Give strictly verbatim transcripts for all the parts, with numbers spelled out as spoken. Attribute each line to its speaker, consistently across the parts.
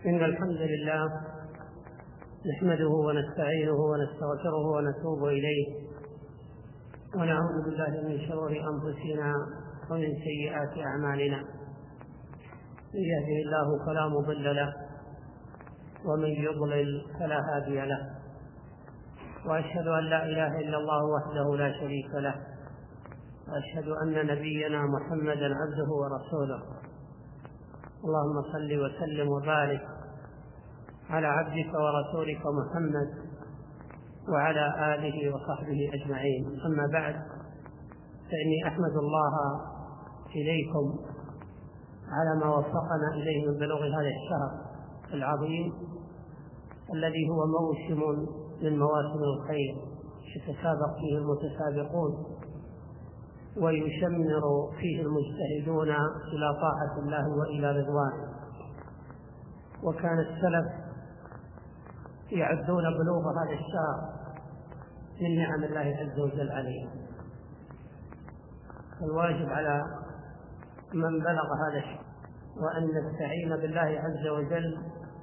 Speaker 1: إن الحمد لله نحمده ونستعينه ونستغفره ونتوب إليه ونعوذ بالله من شرور أنفسنا ومن سيئات أعمالنا. من يهده الله فلا مضل له ومن يضلل فلا هادي له، وأشهد أن لا إله إلا الله وحده لا شريك له، وأشهد أن نبينا محمدا عبده ورسوله. اللهم صل وسلم وبارك على عبدك ورسولك محمد وعلى آله وصحبه أجمعين. أما بعد، فإني أحمد الله إليكم على ما وفقنا إليه من بلوغ هذا الشهر العظيم الذي هو موسم من مواسم الخير يتسابق فيه المتسابقون ويشمر فيه المجتهدون إلى طاعة الله وإلى رضوانه. وكان السلف يعدون بلوغ هذا الشهر من نعم الله عز وجل عليهم. فالواجب على من بلغ هذا الشهر وأن نستعين بالله عز وجل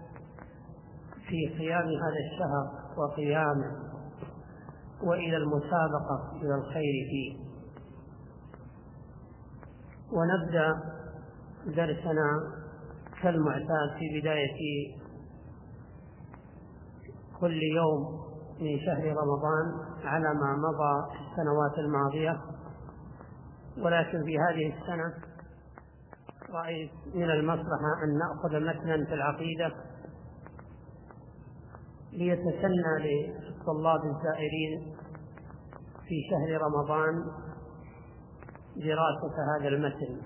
Speaker 1: في قيام هذا الشهر وقيامه وإلى المسابقة إلى الخير فيه. ونبدأ درسنا كالمعتاد في بداية كل يوم من شهر رمضان على ما مضى في السنوات الماضية، ولكن في هذه السنة رأيت من المصلحة أن نأخذ متنا في العقيدة ليتسنى للطلاب الزائرين في شهر رمضان دراسة هذا المتن.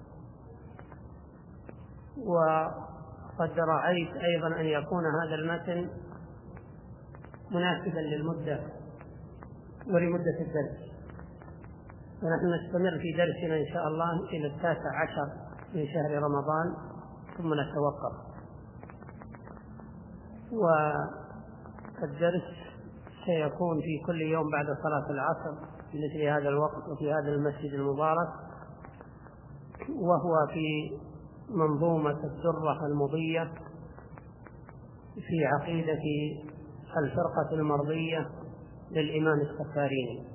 Speaker 1: وقد رأيت أيضا أن يكون هذا المتن مناسبا للمدة ولمدة الدرس، ونحن نستمر في درسنا إن شاء الله إلى التاسع عشر من شهر رمضان ثم نتوقف. والدرس سيكون في كل يوم بعد صلاة العصر في مثل هذا الوقت وفي هذا المسجد المبارك، وهو في منظومة الدرة المضية في عقيدة الفرقة المرضية للإمام السفاريني.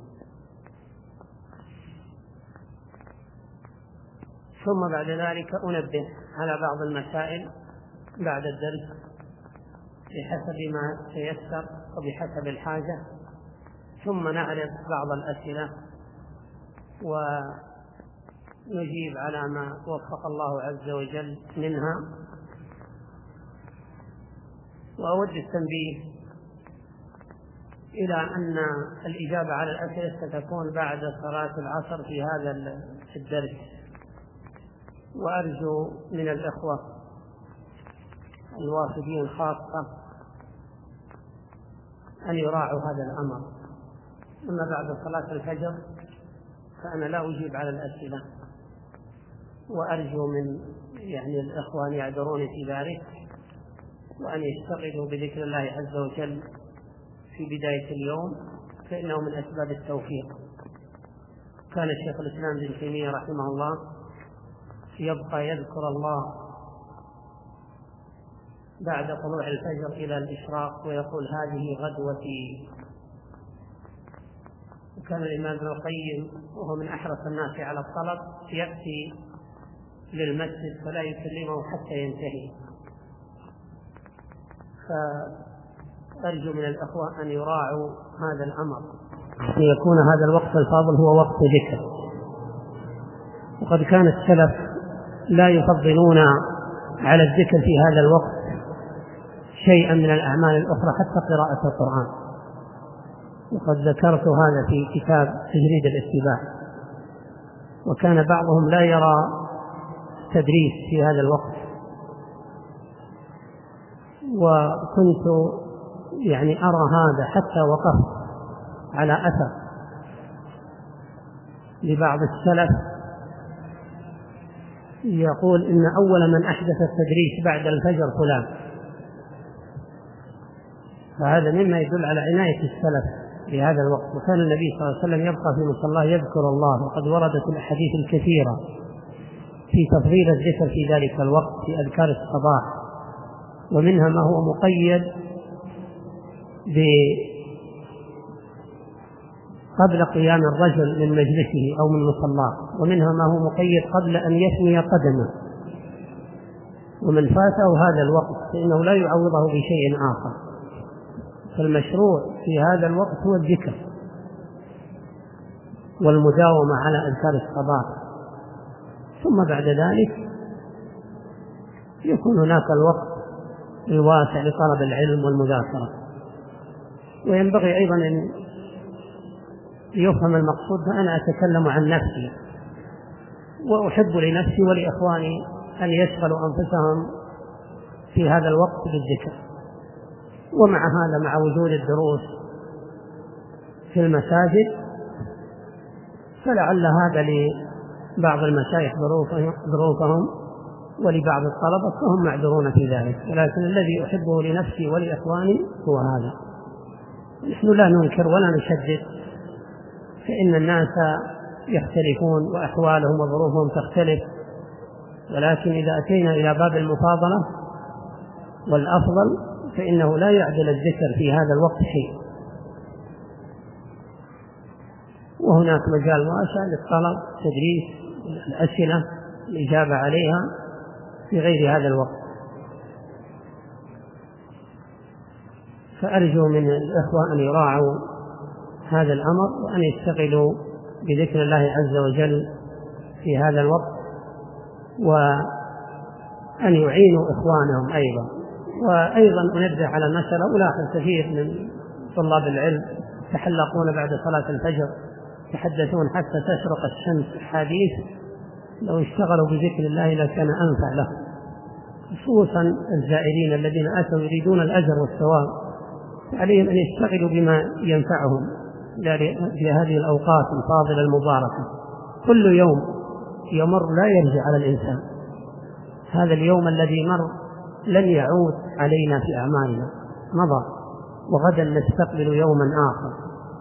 Speaker 1: ثم بعد ذلك أنبه على بعض المسائل بعد الدرس بحسب ما تيسر وبحسب الحاجة، ثم نعرض بعض الأسئلة ونجيب على ما وفق الله عز وجل منها. وأود التنبيه إلى أن الإجابة على الأسئلة ستكون بعد صلاة العصر في هذا الدرس، وأرجو من الإخوة الوافدين خاصة أن يراعوا هذا الأمر. أما بعد صلاة الفجر فأنا لا أجيب على الأسئلة، وأرجو من يعني الإخوة أن يعذروني في ذلك وأن يشتغلوا بذكر الله عز وجل في بداية اليوم، فإنه من أسباب التوفيق. كان الشيخ الإسلام ابن تيمية رحمه الله يبقى يذكر الله بعد طلوع الفجر إلى الإشراق ويقول هذه غدوتي. وكان الإمام ابن القيم وهو من أحرص الناس على الطلب يأتي للمسجد فلا يكلمه حتى ينتهي. فأرجو من الأخوة أن يراعوا هذا الأمر ليكون هذا الوقت الفاضل هو وقت ذكر. وقد كان السلف لا يفضلون على الذكر في هذا الوقت شيئا من الأعمال الأخرى حتى قراءة القرآن، وقد ذكرت هذا في كتاب تجريد الاتباع. وكان بعضهم لا يرى تدريس في هذا الوقت، وكنت يعني أرى هذا حتى وقفت على أثر لبعض السلف يقول إن أول من أحدث التدريس بعد الفجر فلان. فهذا مما يدل على عناية السلف بهذا الوقت. وكان النبي صلى الله عليه وسلم يبقى في مصلاه يذكر الله، وقد وردت الأحاديث الكثيرة في تفضيل الذكر في ذلك الوقت في أذكار الصباح ومنها ما هو مقيد قبل قيام الرجل من مجلسه أو من مصلاه، ومنها ما هو مقيد قبل أن يثني قدمه. ومن فاته هذا الوقت فإنه لا يعوضه بشيء آخر، فالمشروع في هذا الوقت هو الذكر والمداومة على أذكار الصباح، ثم بعد ذلك يكون هناك الوقت الواسع لطلب العلم والمذاكرة. وينبغي أيضا أن يفهم المقصود، فأنا أتكلم عن نفسي، وأحب لنفسي ولإخواني أن يشغلوا أنفسهم في هذا الوقت بالذكر. ومع هذا، مع وجود الدروس في المساجد، فلعل هذا لبعض المشايخ ظروفهم ولبعض الطلبة فهم معذورون في ذلك، ولكن الذي أحبه لنفسي ولإخواني هو هذا. نحن لا ننكر ولا نشدد، فإن الناس يختلفون وأحوالهم وظروفهم تختلف، ولكن إذا أتينا إلى باب المفاضلة والأفضل فإنه لا يعدل الذكر في هذا الوقت شيء. وهناك مجال واسع للطلب، تدريس الأسئلة، الإجابة عليها في غير هذا الوقت. فأرجو من الإخوة أن يراعوا هذا الأمر، وأن يشتغلوا بذكر الله عز وجل في هذا الوقت، وأن يعينوا إخوانهم أيضا. وأيضا أنبه على مسألة، ألاحظ كثير من طلاب العلم يتحلقون بعد صلاة الفجر، يتحدثون حتى تشرق الشمس. حديث لو اشتغلوا بذكر الله لكان أنفع لهم، خصوصا الزائرين الذين أتوا يريدون الأجر والثواب، عليهم أن يشتغلوا بما ينفعهم في هذه الأوقات الفاضلة المباركة. كل يوم يمر لا يرجع على الإنسان، هذا اليوم الذي مر لن يعود علينا في أعمالنا، مضى، وغدا نستقبل يوما آخر.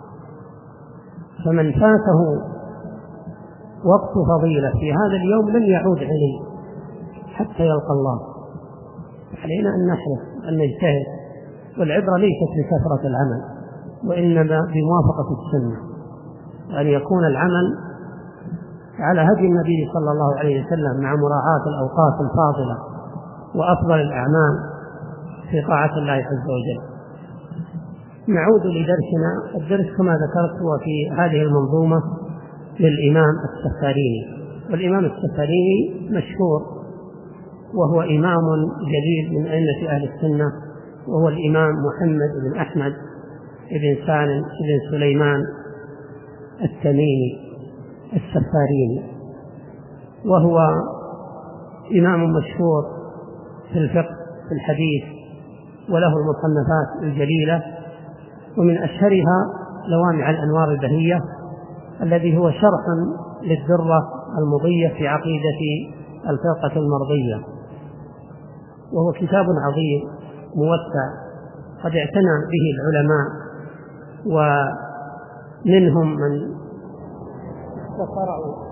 Speaker 1: فمن فاته وقت فضيلة في هذا اليوم لن يعود عليه حتى يلقى الله. علينا أن نحرص أن نجتهد، والعبرة ليست بكثرة العمل، وإنما بموافقة السنة، وأن يكون العمل على هدي النبي صلى الله عليه وسلم مع مراعاة الأوقات الفاضلة وأفضل الأعمال في طاعة الله عز وجل. نعود لدرسنا. الدرس كما ذكرت هو في هذه المنظومة للإمام السفاريني، والإمام السفاريني مشهور، وهو إمام جليل من أئمة أهل السنة، وهو الإمام محمد بن أحمد بن سالم بن سليمان التميمي السفاريني، وهو إمام مشهور في الفقه في الحديث، وله المصنفات الجليلة، ومن أشهرها لوامع الأنوار البهية الذي هو شرح للدرة المضية في عقيدة الفرقة المرضية، وهو كتاب عظيم موسع قد اعتنى به العلماء، ومنهم من اختصره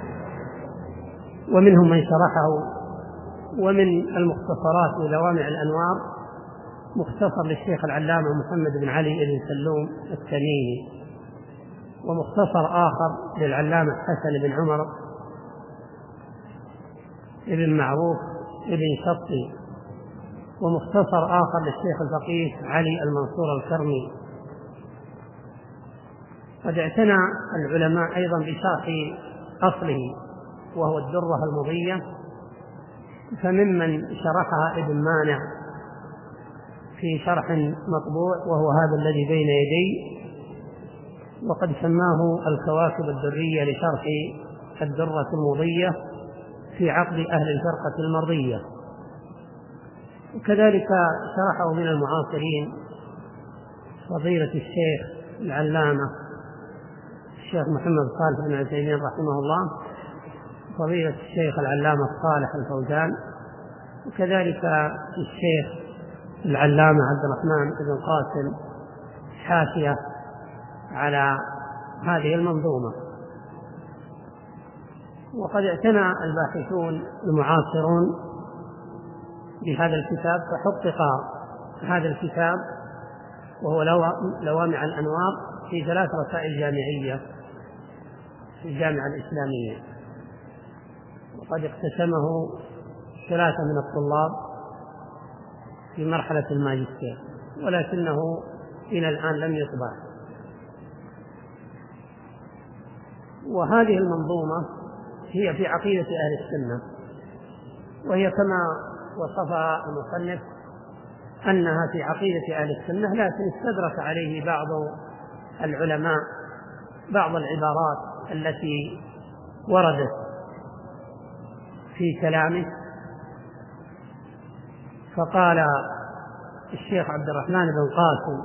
Speaker 1: ومنهم من شرحه. ومن المختصرات للوامع الأنوار مختصر للشيخ العلامة محمد بن علي بن سلوم التميمي، ومختصر آخر للعلامة حسن بن عمر بن معروف بن شطي، ومختصر آخر للشيخ الفقيه علي المنصور الكرمي. قد اعتنى العلماء أيضا بشرح أصله وهو الدرة المضية، فممن شرحها ابن مانع في شرح مطبوع وهو هذا الذي بين يدي، وقد سماه الكواكب الدرية لشرح الدرة المضية في عقد أهل الفرقة المرضية. وكذلك شرحه من المعاصرين فضيلة الشيخ العلامة الشيخ محمد صالح بن عثيمين رحمه الله، فضيلة الشيخ العلامة صالح الفوزان، وكذلك الشيخ العلامة عبد الرحمن بن قاسم حاشية على هذه المنظومة. وقد اعتنى الباحثون المعاصرون بهذا الكتاب، فحقق هذا الكتاب وهو لوامع الأنوار في ثلاث رسائل جامعية في الجامعة الإسلامية، وقد اقتسمه ثلاثة من الطلاب في مرحلة الماجستير، ولكنه إلى الآن لم يطبع. وهذه المنظومة هي في عقيدة أهل السنة، وهي كما وصفها المصنف أنها في عقيدة أهل السنة، لكن استدرك عليه بعض العلماء بعض العبارات التي وردت في كلامه. فقال الشيخ عبد الرحمن بن قاسم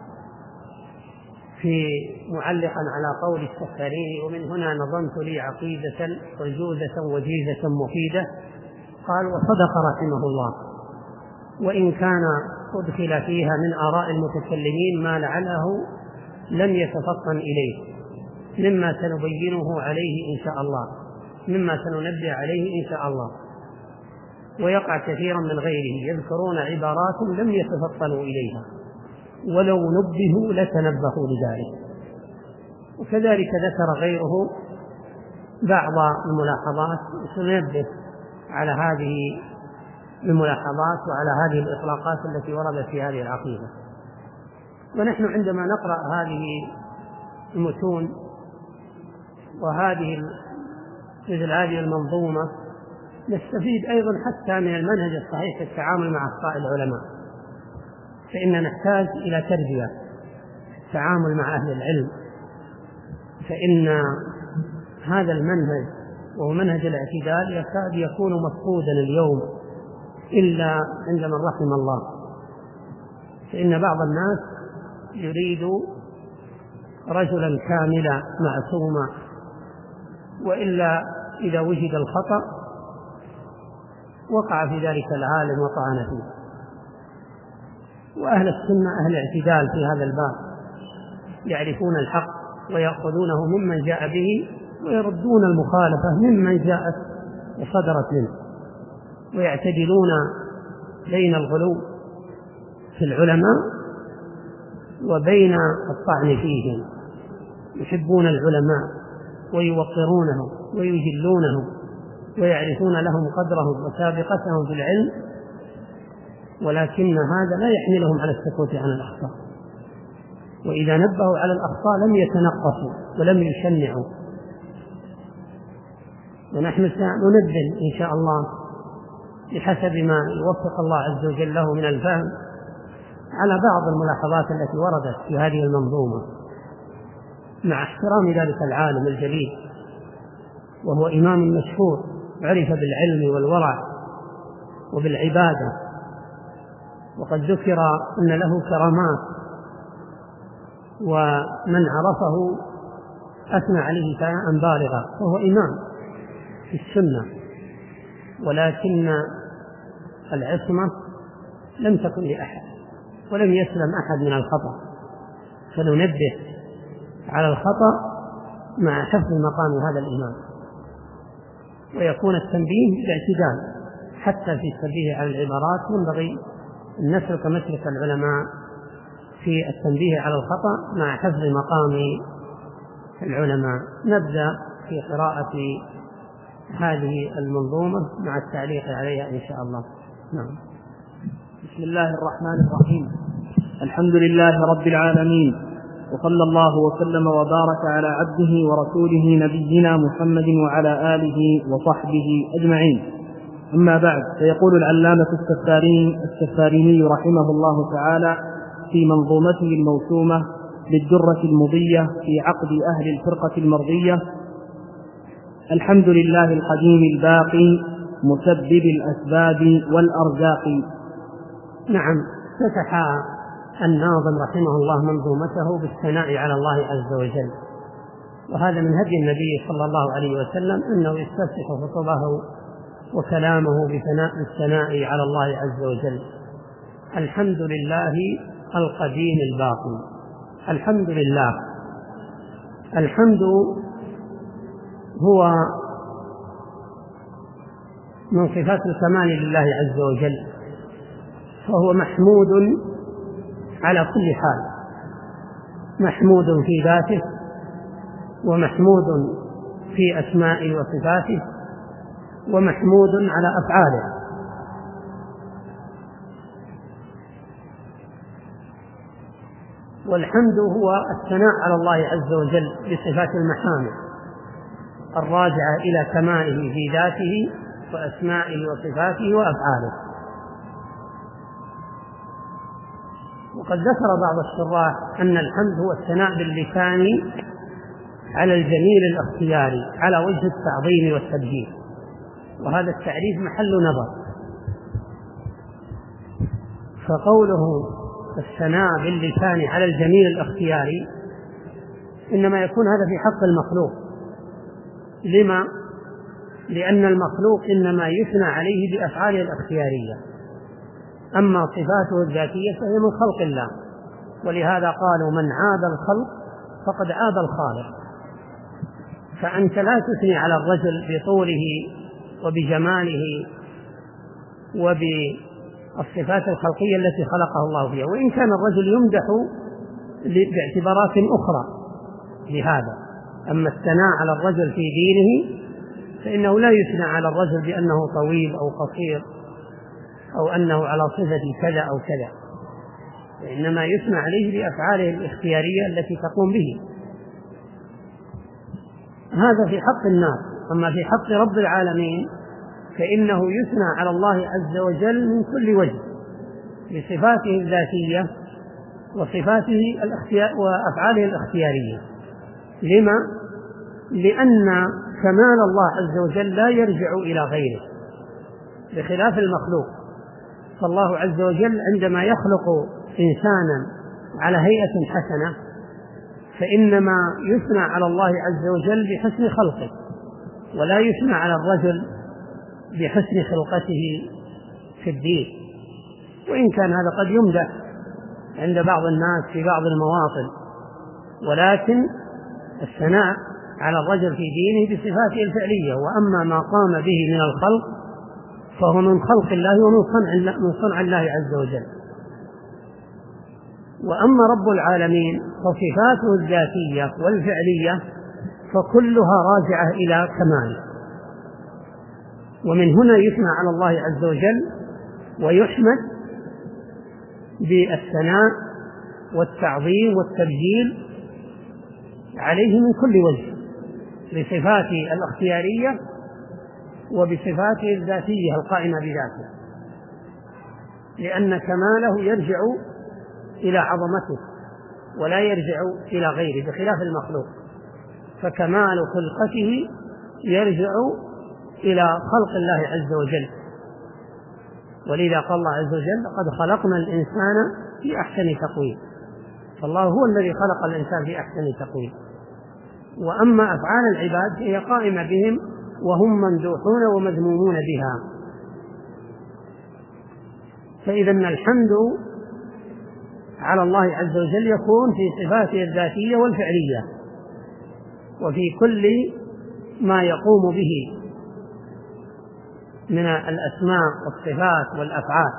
Speaker 1: في معلقا على قول السفاريني: ومن هنا نظمت لي عقيدة عجوزة وجيزة مفيدة. قال: وصدق رحمه الله، وإن كان أدخل فيها من آراء المتكلمين ما لعله لم يتفطن إليه مما سنبينه عليه إن شاء الله مما سننبه عليه إن شاء الله. ويقع كثيرا من غيره يذكرون عبارات لم يتفطنوا إليها، ولو نبهوا لتنبهوا لذلك. وكذلك ذكر غيره بعض الملاحظات، سننبه على هذه الملاحظات وعلى هذه الإطلاقات التي وردت في هذه العقيدة. ونحن عندما نقرأ هذه المتون وهذه مثل هذه المنظومة نستفيد أيضا حتى من المنهج الصحيح في التعامل مع أخطاء العلماء، فإن نحتاج إلى تربية التعامل مع أهل العلم، فإن هذا المنهج وهو منهج الاعتدال يكاد يكون مفقودا اليوم إلا عند من رحم الله. فإن بعض الناس يريد رجلا كاملا معصوما، وإلا إذا وجد الخطأ وقع في ذلك العالم وطعن فيه. وأهل السنة أهل اعتدال في هذا الباب، يعرفون الحق ويأخذونه ممن جاء به، ويردون المخالفة ممن جاءت وصدرت منه، ويعتدلون بين الغلو في العلماء وبين الطعن فيهم. يحبون العلماء ويوقرونهم ويجلونهم ويعرفون لهم قدرهم وسابقتهم في العلم، ولكن هذا لا يحملهم على السكوت عن الأخطاء، وإذا نبهوا على الأخطاء لم يتنقصوا ولم يشنعوا. ونحن سننبه إن شاء الله بحسب ما يوفق الله عز وجل له من الفهم على بعض الملاحظات التي وردت في هذه المنظومة، مع احترام ذلك العالم الجليل، وهو إمام مشهور عرف بالعلم والورع وبالعبادة، وقد ذكر أن له كرامات، ومن عرفه أثنى عليه ثناء بالغا، وهو إمام في السنة، ولكن العصمة لم تكن لأحد ولم يسلم أحد من الخطأ، فننبه على الخطأ مع حفظ مقام هذا الإمام، ويكون التنبيه باعتدال. حتى في التنبيه على العبارات ينبغي أن نسلك مسلك العلماء في التنبيه على الخطأ مع حفظ مقام العلماء. نبدأ في قراءة هذه المنظومة مع التعليق عليها إن شاء الله. نعم.
Speaker 2: بسم الله الرحمن الرحيم. الحمد لله رب العالمين، وصلى الله وسلم وبارك على عبده ورسوله نبينا محمد وعلى آله وصحبه أجمعين. أما بعد، فيقول العلامة السفاريني السفاريني رحمه الله تعالى في منظومته الموسومة بالدرة المضية في عقد أهل الفرقة المرضية: الحمد لله القديم الباقي مسبب الأسباب والأرزاق.
Speaker 1: نعم، فتح الناظم رحمه الله منظومته بالثناء على الله عز وجل، وهذا من هدي النبي صلى الله عليه وسلم أنه يستفتح خطبه وكلامه بثناء الثناء على الله عز وجل. الحمد لله القديم الباقي. الحمد لله، الحمد هو من صفات الكمال لله عز وجل، فهو محمود على كل حال، محمود في ذاته، ومحمود في أسمائه وصفاته، ومحمود على أفعاله. والحمد هو الثناء على الله عز وجل بصفات المحامد الراجعة إلى كماله في ذاته وأسمائه وصفاته وأفعاله. وقد ذكر بعض الشراح أن الحمد هو الثناء باللسان على الجميل الاختياري على وجه التعظيم والتبجيل، وهذا التعريف محل نظر. فقوله الثناء باللسان على الجميل الاختياري إنما يكون هذا في حق المخلوق. لما؟ لأن المخلوق إنما يثنى عليه بأفعاله الاختيارية، أما صفاته الذاتية فهي من خلق الله، ولهذا قالوا من عاد الخلق فقد عاد الخالق. فأنت لا تثني على الرجل بطوله وبجماله وبالصفات الخلقية التي خلقه الله فيها، وإن كان الرجل يمدح باعتبارات أخرى لهذا. أما الثناء على الرجل في دينه فإنه لا يثنى على الرجل بأنه طويل أو قصير أو أنه على صفة كذا أو كذا، وإنما يثنى عليه بأفعاله الاختيارية التي تقوم به. هذا في حق الناس. أما في حق رب العالمين فإنه يثنى على الله عز وجل من كل وجه بصفاته الذاتية وصفاته وأفعاله الاختيارية. لما؟ لأن كمال الله عز وجل لا يرجع إلى غيره بخلاف المخلوق. فالله عز وجل عندما يخلق إنسانا على هيئة حسنة فإنما يثنى على الله عز وجل بحسن خلقه، ولا يثنى على الرجل بحسن خلقته في الدين. وإن كان هذا قد يمدح عند بعض الناس في بعض المواطن، ولكن الثناء على الرجل في دينه بصفاته الفعلية. وأما ما قام به من الخلق فهو من خلق الله ومن صنع من صنع الله عز وجل. وأما رب العالمين فصفاته الذاتية والفعلية فكلها راجعة إلى كماله، ومن هنا يثنى على الله عز وجل ويحمد بالثناء والتعظيم والتبجيل عليه من كل وجه بصفاته الاختيارية وبصفاته الذاتية القائمة بذاته، لأن كماله يرجع إلى عظمته ولا يرجع إلى غيره بخلاف المخلوق. فكمال خلقته يرجع إلى خلق الله عز وجل، ولذا قال الله عز وجل قد خلقنا الإنسان في أحسن تقويم. فالله هو الذي خلق الإنسان في أحسن تقويم. وأما أفعال العباد هي قائمة بهم وهم ممدوحون ومذمومون بها. فإذا الحمد على الله عز وجل يكون في صفاته الذاتية والفعلية وفي كل ما يقوم به من الأسماء والصفات والأفعال.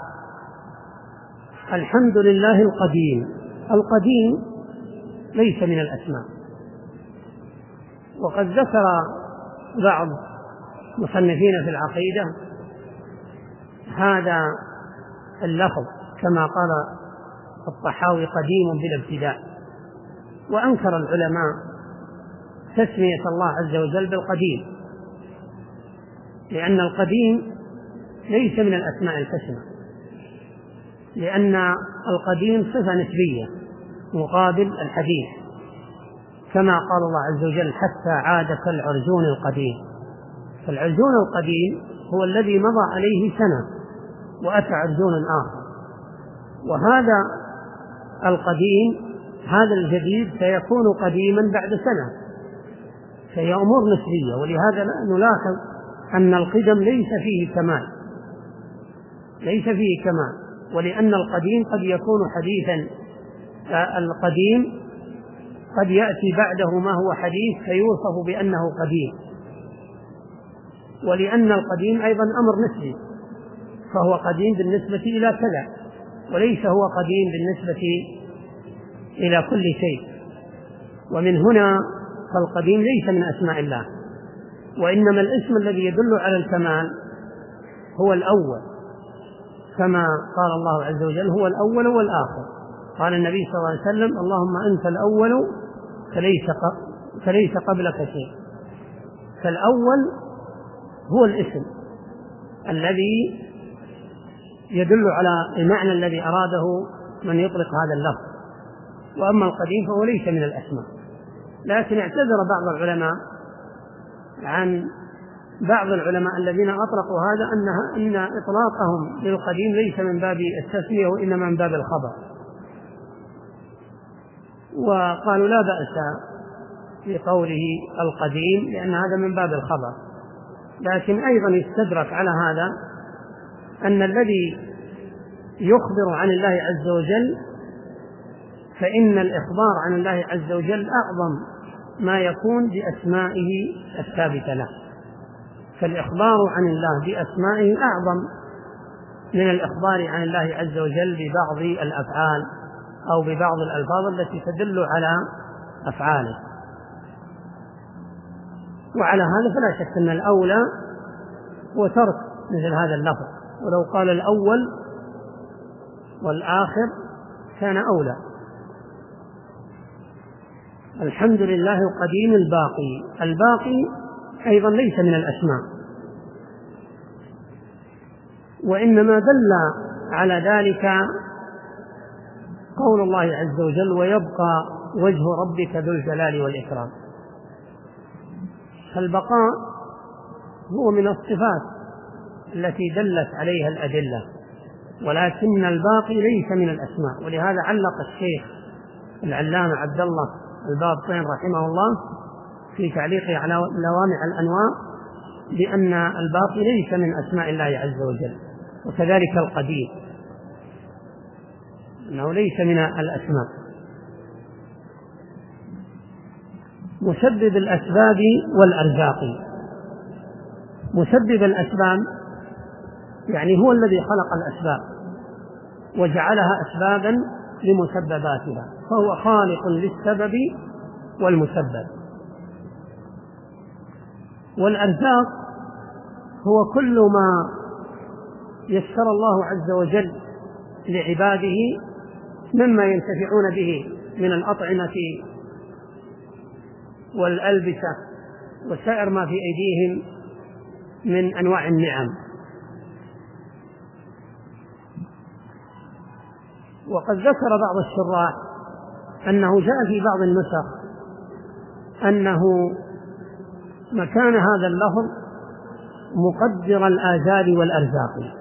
Speaker 1: الحمد لله القديم. القديم ليس من الأسماء، وقد ذكر بعض مصنفين في العقيدة هذا اللفظ كما قال الطحاوي قديم بلا ابتداء، وأنكر العلماء تسمية الله عز وجل بالقديم، لأن القديم ليس من الأسماء الحسنى، لأن القديم صفة نسبية مقابل الحديث، كما قال الله عز وجل حتى عاد كالعرجون القديم. فالعرجون القديم هو الذي مضى عليه سنة وأتى عرجون آخر، وهذا القديم هذا الجديد سيكون قديما بعد سنة، فهي أمور نسبية. ولهذا نلاحظ أن القدم ليس فيه كمال، ليس فيه كمال، ولأن القديم قد يكون حديثا. القديم قد يأتي بعده ما هو حديث فيوصف بأنه قديم، ولأن القديم أيضا أمر نسبي، فهو قديم بالنسبة إلى كذا، وليس هو قديم بالنسبة إلى كل شيء. ومن هنا فالقديم ليس من أسماء الله، وإنما الاسم الذي يدل على الكمال هو الأول، كما قال الله عز وجل هو الأول والآخر. قال النبي صلى الله عليه وسلم اللهم أنت الأول فليس فليس قبلك شيء. فالأول هو الاسم الذي يدل على المعنى الذي أراده من يطلق هذا اللفظ، وأما القديم فهو ليس من الأسماء. لكن اعتذر بعض العلماء عن بعض العلماء الذين أطلقوا هذا أنها أن إطلاقهم للقديم ليس من باب التسمية وإنما من باب الخبر، وقالوا لا بأس بقوله القديم لأن هذا من باب الخبر. لكن أيضا يستدرك على هذا أن الذي يخبر عن الله عز وجل فإن الإخبار عن الله عز وجل أعظم ما يكون بأسمائه الثابتة له، فالإخبار عن الله بأسمائه أعظم من الإخبار عن الله عز وجل ببعض الأفعال أو ببعض الألفاظ التي تدل على أفعاله. وعلى هذا فلا شك أن الأولى هو ترك مثل هذا اللفظ، ولو قال الأول والآخر كان أولى. الحمد لله القديم الباقي، الباقي أيضا ليس من الأسماء، وإنما دل على ذلك قول الله عز وجل ويبقى وجه ربك ذو الجلال والإكرام. فالبقاء هو من الصفات التي دلت عليها الأدلة، ولكن الباقي ليس من الأسماء. ولهذا علق الشيخ العلامة عبد الله البابطين رحمه الله في تعليقه على لوامع الأنواع بأن الباقي ليس من أسماء الله عز وجل، وكذلك القدير أنه ليس من الأسماء. مسبب الأسباب والأرزاق، مسبب الأسباب يعني هو الذي خلق الأسباب وجعلها أسبابا لمسبباتها، فهو خالق للسبب والمسبب. والأرزاق هو كل ما يسر الله عز وجل لعباده مما ينتفعون به من الأطعمة والألبسة وسائر ما في أيديهم من أنواع النعم. وقد ذكر بعض الشراح أنه جاء في بعض النسخ أنه مكان هذا اللفظ مقدر الآجال والأرزاق،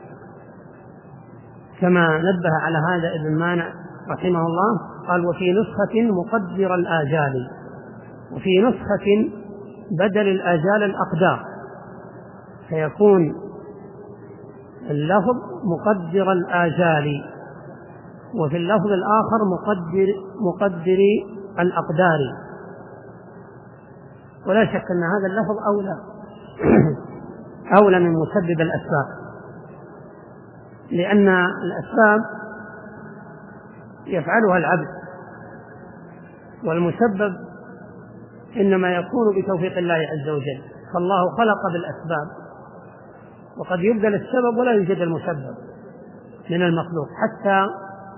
Speaker 1: كما نبه على هذا ابن مانع رحمه الله، قال وفي نسخة مقدر الآجال، وفي نسخة بدل الآجال الأقدار، فيكون اللفظ مقدر الآجال، وفي اللفظ الآخر مقدر مقدر الأقدار. ولا شك أن هذا اللفظ أولى أولى من مسبب الأسباب، لأن الأسباب يفعلها العبد، والمسبب إنما يكون بتوفيق الله عز وجل. فالله خلق بالأسباب، وقد يبدل السبب ولا يوجد المسبب من المخلوق حتى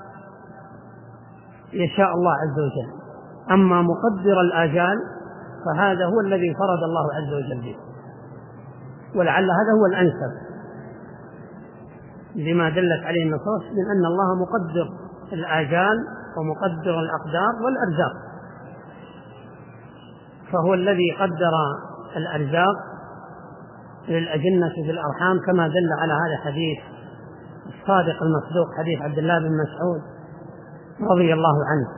Speaker 1: يشاء الله عز وجل. أما مقدر الآجال فهذا هو الذي فرض الله عز وجل به، ولعل هذا هو الأنسب لما دلت عليه النصوص من أن الله مقدر الآجال ومقدر الأقدار والأرزاق، فهو الذي قدر الأرزاق للأجنة في الأرحام كما دل على هذا حديث الصادق المصدوق حديث عبد الله بن مسعود رضي الله عنه.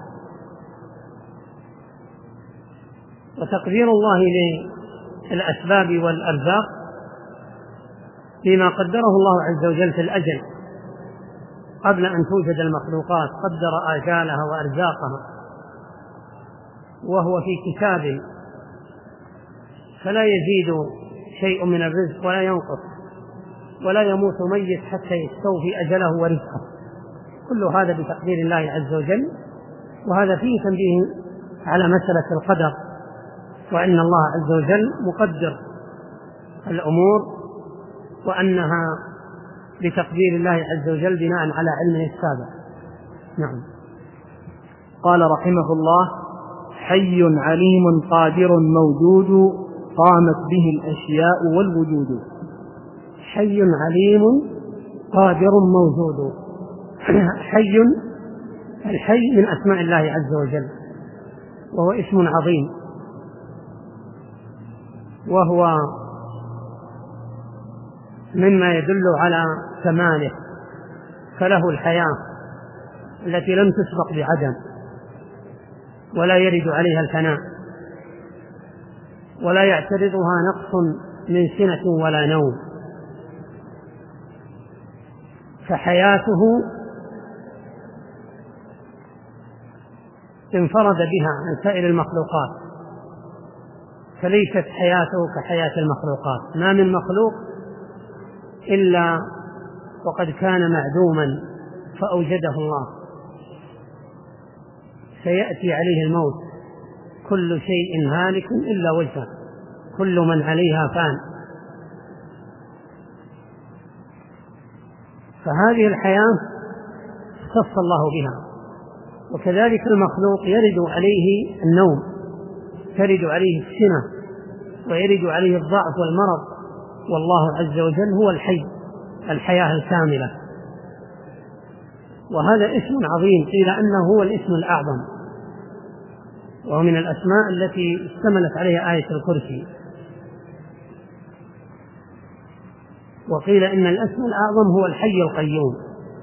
Speaker 1: وتقدير الله للأسباب والأرزاق فيما قدره الله عز وجل في الأجل قبل أن توجد المخلوقات، قدر آجالها وأرزاقها وهو في كتاب، فلا يزيد شيء من الرزق ولا ينقص، ولا يموت ميت حتى يستوفي أجله ورزقه. كل هذا بتقدير الله عز وجل. وهذا فيه تنبيه على مسألة القدر، وأن الله عز وجل مقدر الأمور، وأنها بتقدير الله عز وجل بناء على علمه السابق. نعم.
Speaker 2: قال رحمه الله: حي عليم قادر موجود قامت به الأشياء والوجود.
Speaker 1: حي عليم قادر موجود. حي، الحي من أسماء الله عز وجل، وهو اسم عظيم، وهو مما يدل على كماله، فله الحياة التي لم تسبق بعدم، ولا يرد عليها الفناء، ولا يعترضها نقص من سنة ولا نوم، فحياته انفرد بها عن سائر المخلوقات، فليست حياته كحياة المخلوقات. ما من مخلوق إلا وقد كان معدوما فأوجده الله، سيأتي عليه الموت، كل شيء هالك إلا وجهه، كل من عليها فان. فهذه الحياة اختص الله بها. وكذلك المخلوق يرد عليه النوم، ترد عليه السنة، ويرد عليه الضعف والمرض، والله عز وجل هو الحي، الحياة الكاملة. وهذا اسم عظيم، قيل أنه هو الاسم الأعظم، وهو من الأسماء التي اشتملت عليها آية الكرسي. وقيل إن الاسم الأعظم هو الحي القيوم،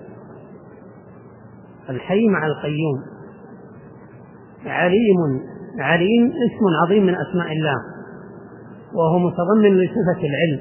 Speaker 1: الحي مع القيوم. عليم، عليم اسم عظيم من أسماء الله، وهو متضمن لصفة العلم،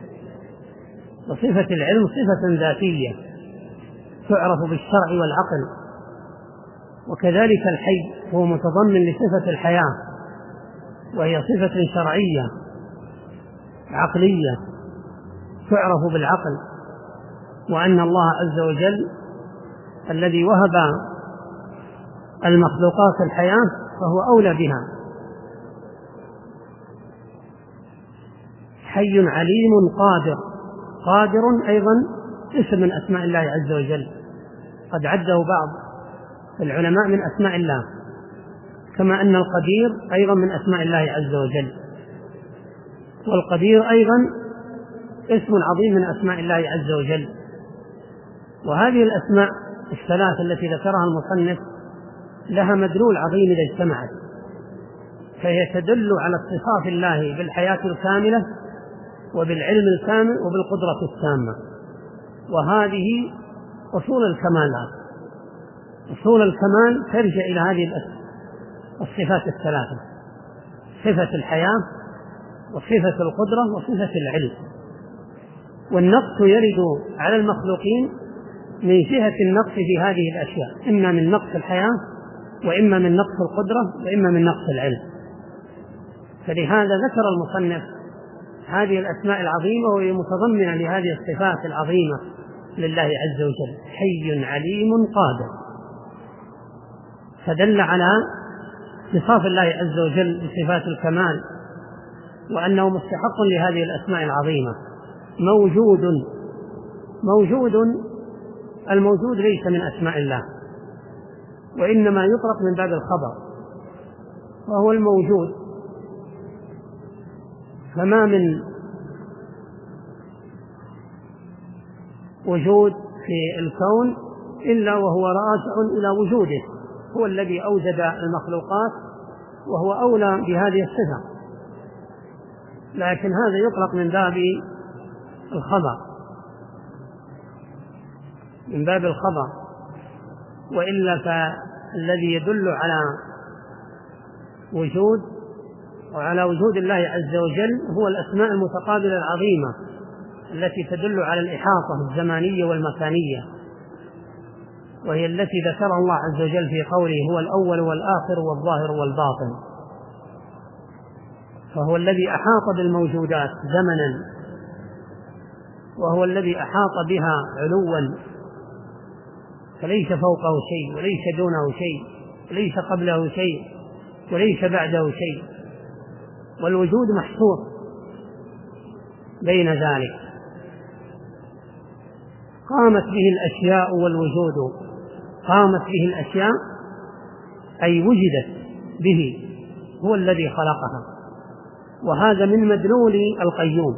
Speaker 1: وصفة العلم صفة ذاتية تعرف بالشرع والعقل. وكذلك الحي هو متضمن لصفة الحياة، وهي صفة شرعية عقلية تعرف بالعقل، وأن الله عز وجل الذي وهب المخلوقات الحياة فهو أولى بها. حي عليم قادر، قادر أيضا اسم من أسماء الله عز وجل، قد عده بعض العلماء من أسماء الله، كما أن القدير أيضا من أسماء الله عز وجل. والقدير أيضا اسم عظيم من أسماء الله عز وجل. وهذه الأسماء الثلاث التي ذكرها المصنف لها مدلول عظيم إذا اجتمعت، فهي تدل على اتصاف الله بالحياة الكاملة وبالعلم الكامل وبالقدرة التامة. وهذه أصول الكمالات، أصول الكمال ترجع إلى هذه الصفات الثلاثة: صفة الحياة، وصفة القدرة، وصفة العلم. والنقص يرد على المخلوقين من جهة النقص في هذه الأشياء، إما من نقص الحياة، وإما من نقص القدرة، وإما من نقص العلم. فلهذا ذكر المصنف هذه الأسماء العظيمة وهي متضمنة لهذه الصفات العظيمة لله عز وجل: حي عليم قادر. فدل على اتصاف الله عز وجل بصفات الكمال، وأنه مستحق لهذه الأسماء العظيمة. موجود، موجود، الموجود ليس من أسماء الله، وإنما يطلق من باب الخبر، وهو الموجود. فما من وجود في الكون إلا وهو راجع إلى وجوده، هو الذي أوجد المخلوقات وهو أولى بهذه الصفة، لكن هذا يطلق من باب الخبر، من باب الخبر. وإلا فالذي يدل على وجود وعلى وجود الله عز وجل هو الأسماء المتقابلة العظيمة التي تدل على الإحاطة الزمانية والمكانية، وهي التي ذكرها الله عز وجل في قوله: هو الأول والآخر والظاهر والباطن. فهو الذي أحاط بالموجودات زمنا، وهو الذي أحاط بها علوا فليس فوقه شيء وليس دونه شيء وليس قبله شيء وليس بعده شيء، والوجود محصور بين ذلك. قامت به الأشياء والوجود، قامت به الأشياء أي وجدت به، هو الذي خلقها، وهذا من مدلول القيوم،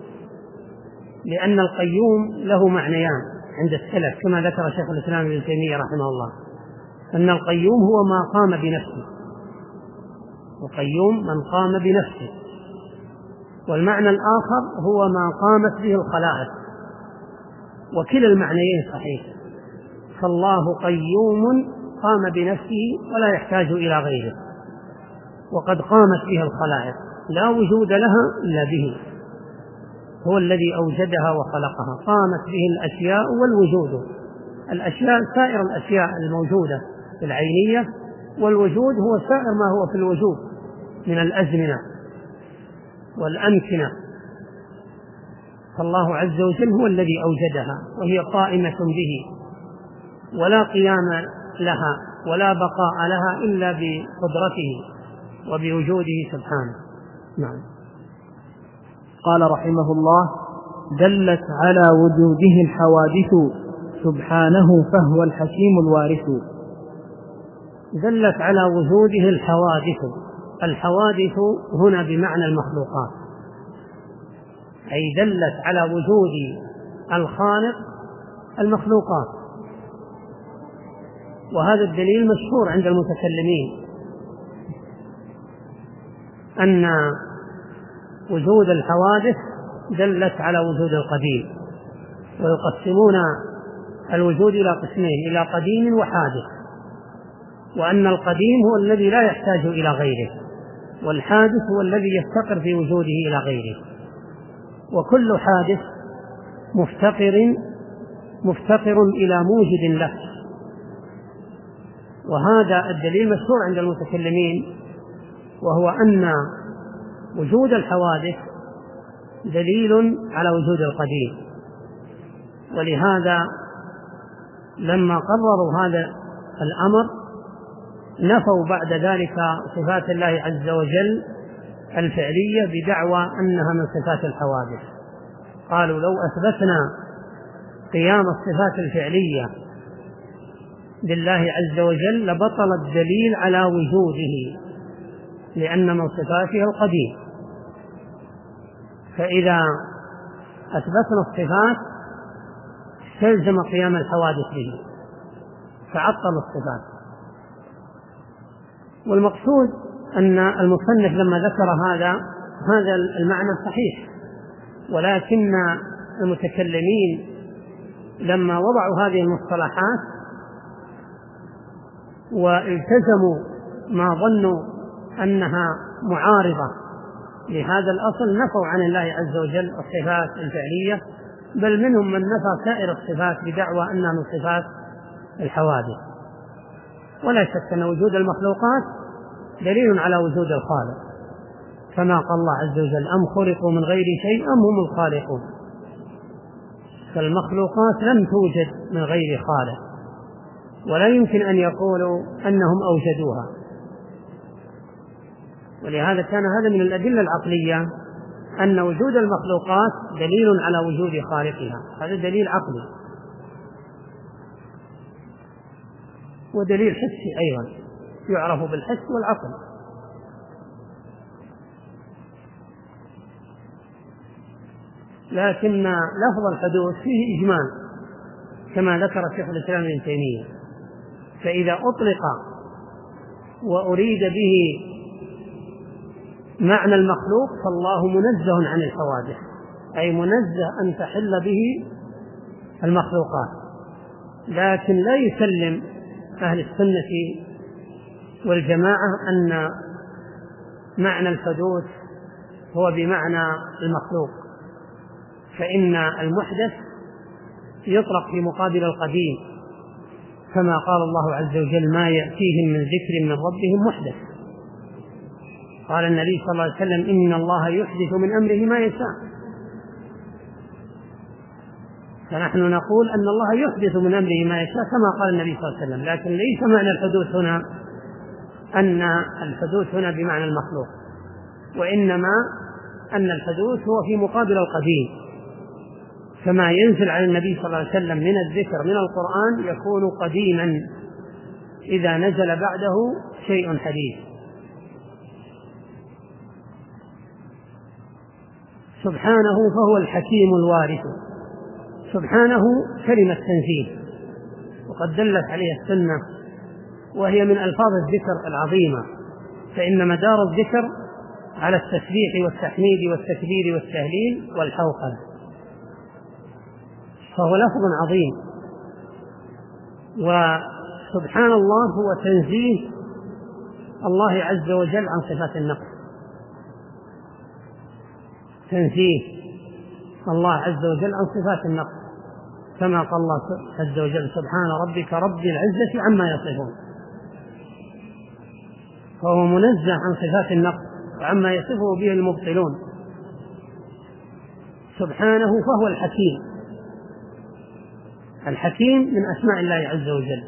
Speaker 1: لأن القيوم له معنيان عند السلف كما ذكر شيخ الإسلام ابن تيمية رحمه الله، أن القيوم هو ما قام بنفسه، القيوم من قام بنفسه، والمعنى الآخر هو ما قامت به الخلائق، وكلا المعنيين صحيح. فالله قيوم قام بنفسه ولا يحتاج إلى غيره، وقد قامت به الخلائق لا وجود لها إلا به، هو الذي أوجدها وخلقها. قامت به الأشياء والوجود، الأشياء سائر الأشياء الموجودة في العينية، والوجود هو سائر ما هو في الوجود من الأزمنة والأمكنة. فالله عز وجل هو الذي أوجدها وهي قائمة به، ولا قيام لها ولا بقاء لها إلا بقدرته وبوجوده سبحانه. نعم.
Speaker 2: قال رحمه الله: دلت على وجوده الحوادث سبحانه فهو الحكيم الوارث.
Speaker 1: دلت على وجوده الحوادث، الحوادث هنا بمعنى المخلوقات، أي دلت على وجود الخالق المخلوقات، وهذا الدليل مشهور عند المتكلمين أن وجود الحوادث دلت على وجود القديم، ويقسمون الوجود إلى قسمين، إلى قديم وحادث، وأن القديم هو الذي لا يحتاج إلى غيره، والحادث هو الذي يفتقر في وجوده إلى غيره، وكل حادث مفتقر مفتقر إلى موجد له. وهذا الدليل مشهور عند المتكلمين، وهو أن وجود الحوادث دليل على وجود القديم، ولهذا لما قرروا هذا الأمر نفوا بعد ذلك صفات الله عز وجل الفعلية بدعوى أنها من صفات الحوادث. قالوا لو أثبتنا قيام الصفات الفعلية لله عز وجل لبطل الدليل على وجوده، لأن من صفاته القديم، فإذا أثبتنا الصفات استلزم قيام الحوادث به فعطل الصفات. والمقصود أن المصنف لما ذكر هذا هذا المعنى صحيح، ولكن المتكلمين لما وضعوا هذه المصطلحات والتزموا ما ظنوا أنها معارضة لهذا الأصل نفوا عن الله عز وجل الصفات الفعلية، بل منهم من نفى سائر الصفات بدعوى أنها من صفات الحوادث. ولا شك أن وجود المخلوقات دليل على وجود الخالق، كما قال الله عز وجل: أم خلقوا من غير شيء أم هم الخالقون. فالمخلوقات لم توجد من غير خالق، ولا يمكن أن يقولوا أنهم أوجدوها. ولهذا كان هذا من الأدلة العقلية أن وجود المخلوقات دليل على وجود خالقها، هذا دليل عقلي، ودليل حسي أيضا يعرف بالحس والعقل. لكن لفظ الحدوث فيه إجمال كما ذكر شيخ الإسلام ابن تيمية، فإذا أطلق وأريد به معنى المخلوق فالله منزه عن الحوادث، أي منزه أن تحل به المخلوقات. لكن لا يسلم أهل السنة والجماعة أن معنى الحدوث هو بمعنى المخلوق، فإن المحدث يطلق في مقابل القديم، كما قال الله عز وجل: ما يأتيهم من ذكر من ربهم محدث. قال النبي صلى الله عليه وسلم: إن الله يحدث من أمره ما يشاء. فنحن نقول أن الله يحدث من أمره ما يشاء كما قال النبي صلى الله عليه وسلم، لكن ليس معنى الحدوث هنا أن الحدوث هنا بمعنى المخلوق، وإنما أن الحدوث هو في مقابل القديم، كما ينزل على النبي صلى الله عليه وسلم من الذكر من القرآن يكون قديما إذا نزل بعده شيء حديث. سبحانه فهو الحكيم الوارث. سبحانه كلمة تنزيه، وقد دلت عليها السنة، وهي من ألفاظ الذكر العظيمة، فإن مدار الذكر على التسبيح والتحميد والتكبير والتهليل والحوقلة، فهو لفظ عظيم. وسبحان الله هو تنزيه الله عز وجل عن صفات النقص، تنزيه الله عز وجل عن صفات النقص، كما قال الله عز وجل سبحان ربك رب العزة عما يصفون، فهو منزه عن صفات النقص وعما يصفه به المبطلون. سبحانه فهو الحكيم. الحكيم من أسماء الله عز وجل،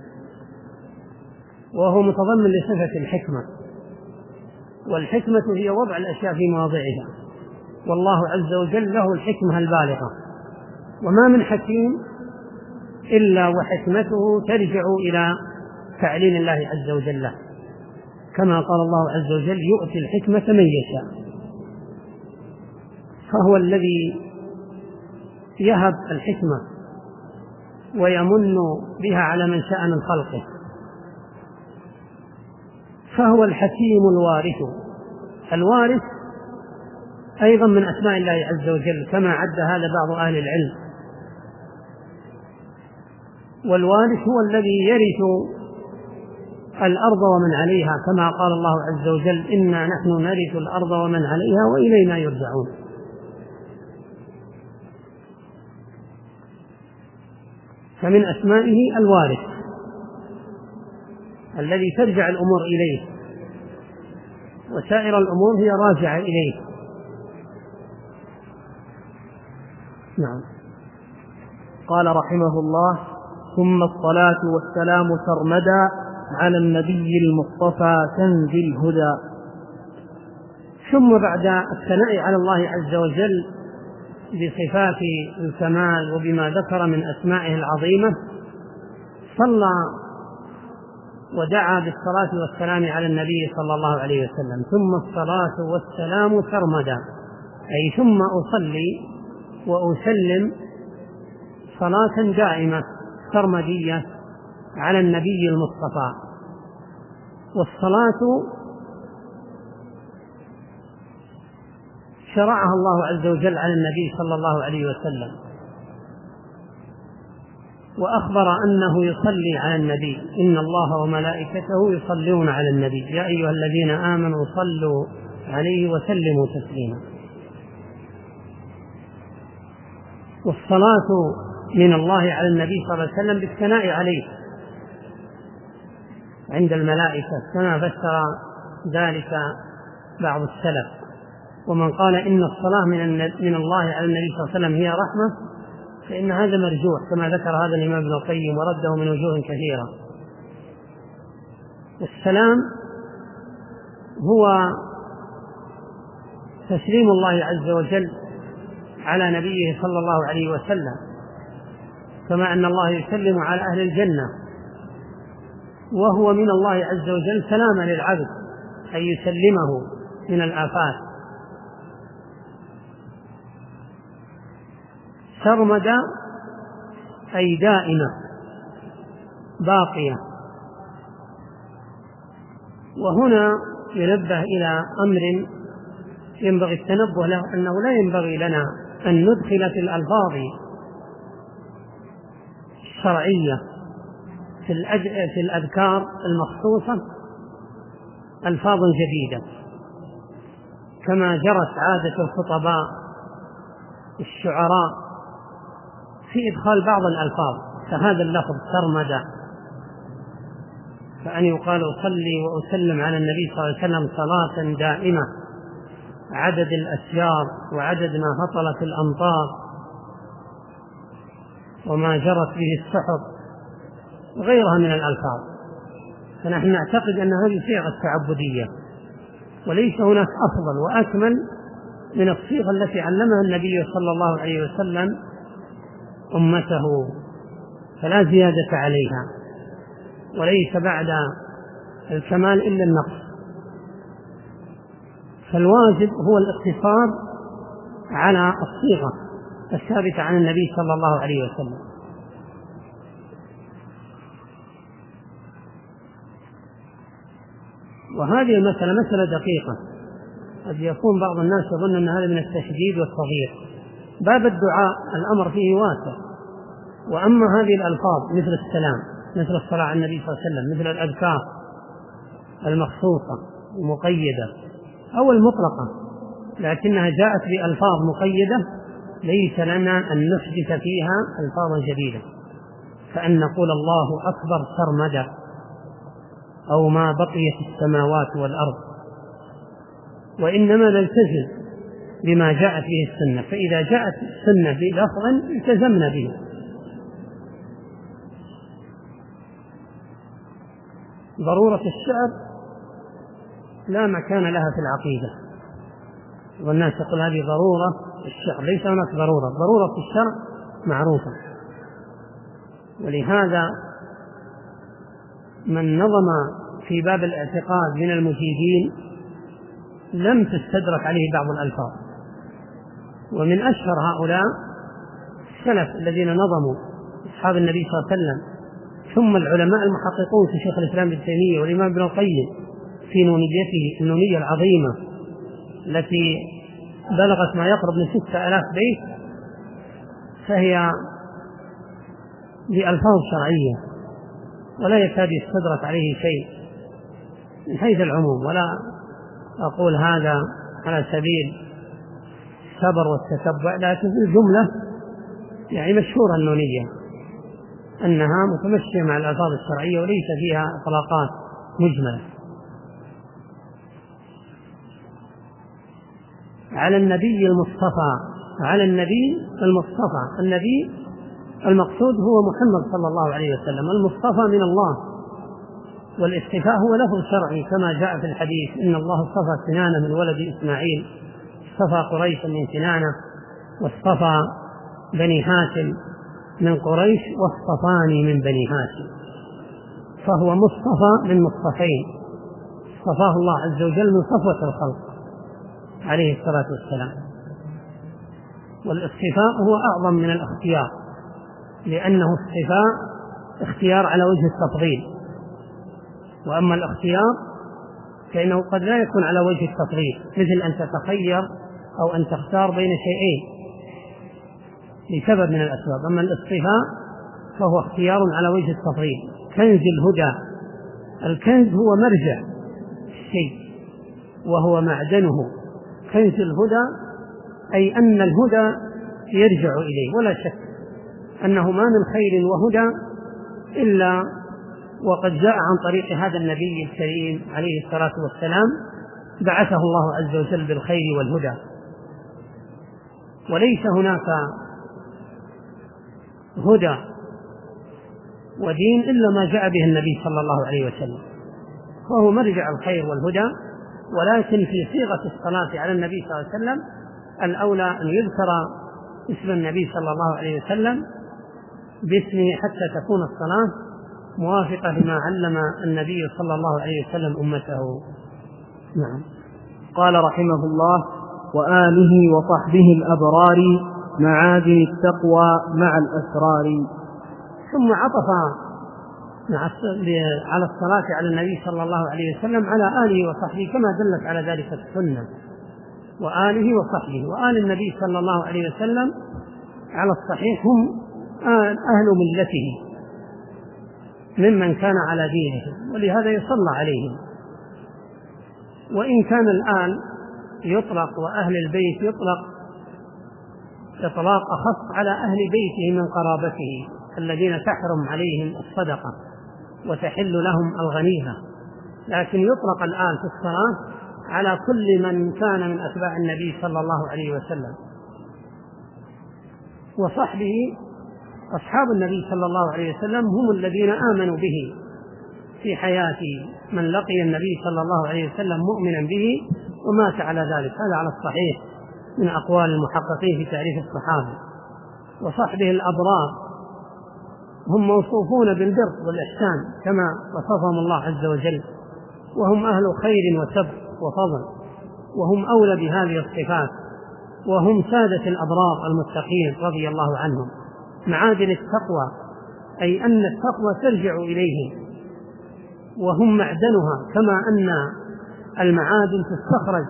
Speaker 1: وهو متضمن لصفة الحكمة، والحكمة هي وضع الأشياء في مواضعها، والله عز وجل له الحكمة البالغة، وما من حكيم إلا وحكمته ترجع إلى تعليم الله عز وجل له، كما قال الله عز وجل يؤتي الحكمة من يشاء. فهو الذي يهب الحكمة ويمن بها على من شاء من خلقه، فهو الحكيم الوارث. الوارث أيضا من أسماء الله عز وجل، كما عد هذا بعض أهل العلم. والوارث هو الذي يرث الأرض ومن عليها، كما قال الله عز وجل إنا نحن نرث الأرض ومن عليها وإلينا يرجعون. فمن أسمائه الوارث الذي ترجع الأمور إليه، وسائر الأمور هي راجعة إليه.
Speaker 2: نعم. قال رحمه الله: ثم الصلاة والسلام سرمدا على النبي المصطفى كنز الهدى.
Speaker 1: ثم بعد الثناء على الله عز وجل بصفات الكمال وبما ذكر من أسمائه العظيمة، صلى ودعا بالصلاة والسلام على النبي صلى الله عليه وسلم. ثم الصلاة والسلام سرمدا، أي ثم أصلي وأسلم صلاة دائمة سرمدية على النبي المصطفى. والصلاة شرعها الله عز وجل على النبي صلى الله عليه وسلم، وأخبر أنه يصلي على النبي: إن الله وملائكته يصلون على النبي يا أيها الذين آمنوا صلوا عليه وسلموا تسليما. والصلاة من الله على النبي صلى الله عليه وسلم بالثناء عليه عند الملائكة، كما فسر ذلك بعض السلف. ومن قال إن الصلاة من الله على النبي صلى الله عليه وسلم هي رحمة فإن هذا مرجوح، كما ذكر هذا الإمام ابن القيم ورده من وجوه كثيرة. السلام هو تسليم الله عز وجل على نبيه صلى الله عليه وسلم، كما أن الله يسلم على أهل الجنة، وهو من الله عز وجل سلاما للعبد، أي يسلمه من الآفات. سرمدا أي دائمة باقية. وهنا ينبه إلى أمر ينبغي التنبه له، أنه لا ينبغي لنا أن ندخل في الألفاظ الشرعية في الأذكار المخصوصة ألفاظ جديدة، كما جرت عادة الخطباء الشعراء في إدخال بعض الألفاظ كهذا اللفظ سرمدا، فأن يقال أصلي وأسلم على النبي صلى الله عليه وسلم صلاة دائمة عدد الأشجار وعدد ما هطلت الأمطار وما جرت به السحر وغيرها من الألفاظ، فنحن نعتقد أن هذه صيغة تعبدية، وليس هناك أفضل وأكمل من الصيغة التي علمها النبي صلى الله عليه وسلم أمته، فلا زيادة عليها، وليس بعد الكمال إلا النقص. فالواجب هو الاقتصار على الصيغة الثابتة عن النبي صلى الله عليه وسلم. وهذه المسألة مسألة دقيقة، قد يكون بعض الناس يظن أن هذا من التشديد والتضييق. باب الدعاء الأمر فيه واسع، وأما هذه الألفاظ مثل السلام، مثل الصلاة على النبي صلى الله عليه وسلم، مثل الأذكار المخصوصة المقيدة أو المطلقة، لكنها جاءت بألفاظ مقيدة، ليس لنا أن نحدث فيها ألفاظا جديدة، فأن نقول الله أكبر سرمدا أو ما بقيت السماوات والأرض، وإنما نلتزم بما جاءت به السنة، فإذا جاءت السنة بلفظ التزمنا به. ضرورة الشعر لا مكان لها في العقيدة، والناس يقول هذه ضرورة الشعر، ليس هناك ضرورة، ضرورة الشرع معروفة. ولهذا من نظم في باب الاعتقاد من المجيدين لم تستدرك عليه بعض الألفاظ، ومن أشهر هؤلاء السلف الذين نظموا أصحاب النبي صلى الله عليه وسلم، ثم العلماء المحققون في شيخ الإسلام ابن تيمية والإمام ابن القيم في نونيته النونية العظيمة التي بلغت ما يقرب من ستة آلاف بيت، فهي بألفاظ شرعية ولا يكاد يستدرك عليه شيء من حيث العموم. ولا أقول هذا على سبيل الصبر والتتبع، لكن الجملة يعني مشهورة النونية أنها متمشية مع الألفاظ الشرعية وليس فيها إطلاقات مجملة. على النبي المصطفى، على النبي المصطفى، النبي المقصود هو محمد صلى الله عليه وسلم، المصطفى من الله، والاصطفاء هو لفظ شرعي كما جاء في الحديث إن الله اصطفى كنانة من ولد إسماعيل، اصطفى قريشا من كنانة، واصطفى بني هاشم من قريش، واصطفاني من بني هاشم، فهو مصطفى من مصطفين، اصطفاه الله عز وجل من صفوة الخلق عليه الصلاة والسلام. والاصطفاء هو أعظم من الاختيار، لأنه اصطفاء اختيار على وجه التفضيل، وأما الاختيار فإنه قد لا يكون على وجه التفضيل، مثل أن تتخير أو أن تختار بين شيئين لسبب من الأسباب. أما الاصطفاء فهو اختيار على وجه التفضيل. كنز الهدى، الكنز هو مرجع الشيء وهو معدنه، كنز الهدى أي أن الهدى يرجع إليه، ولا شك أنه ما من خير وهدى إلا وقد جاء عن طريق هذا النبي الكريم عليه الصلاة والسلام، بعثه الله عز وجل بالخير والهدى. وليس هناك هدى ودين إلا ما جاء به النبي صلى الله عليه وسلم، فهو مرجع الخير والهدى. ولكن في صيغة الصلاة على النبي صلى الله عليه وسلم الأولى أن يذكر اسم النبي صلى الله عليه وسلم باسمه حتى تكون الصلاة موافقة لما علم النبي صلى الله عليه وسلم أمته. نعم.
Speaker 2: قال رحمه الله: وآله وصحبه الأبرار معادن التقوى مع الأسرار.
Speaker 1: ثم عطف على الصلاة على النبي صلى الله عليه وسلم على آله وصحبه كما دلت على ذلك السنة، وآله وصحبه. وآل النبي صلى الله عليه وسلم على الصحيح هم أهل ملته ممن كان على دينه، ولهذا يصلى عليهم. وإن كان الآن يطلق وأهل البيت يطلق إطلاق أخص على أهل بيته من قرابته الذين تحرم عليهم الصدقة وتحل لهم الغنيمة، لكن يطلق الآن في الصلاة على كل من كان من أتباع النبي صلى الله عليه وسلم. وصحبه أصحاب النبي صلى الله عليه وسلم هم الذين آمنوا به في حياته، من لقي النبي صلى الله عليه وسلم مؤمنا به ومات على ذلك، هذا على الصحيح من أقوال المحققين في تعريف الصحابة. وصحبه الأبرار هم موصوفون بالبر والإحسان كما وصفهم الله عز وجل، وهم أهل خير وسبق وفضل، وهم أولى بهذه الصفات، وهم سادة الأبرار المتقين رضي الله عنهم. معادن التقوى أي أن التقوى ترجع إليهم وهم معدنها، كما أن المعادن تستخرج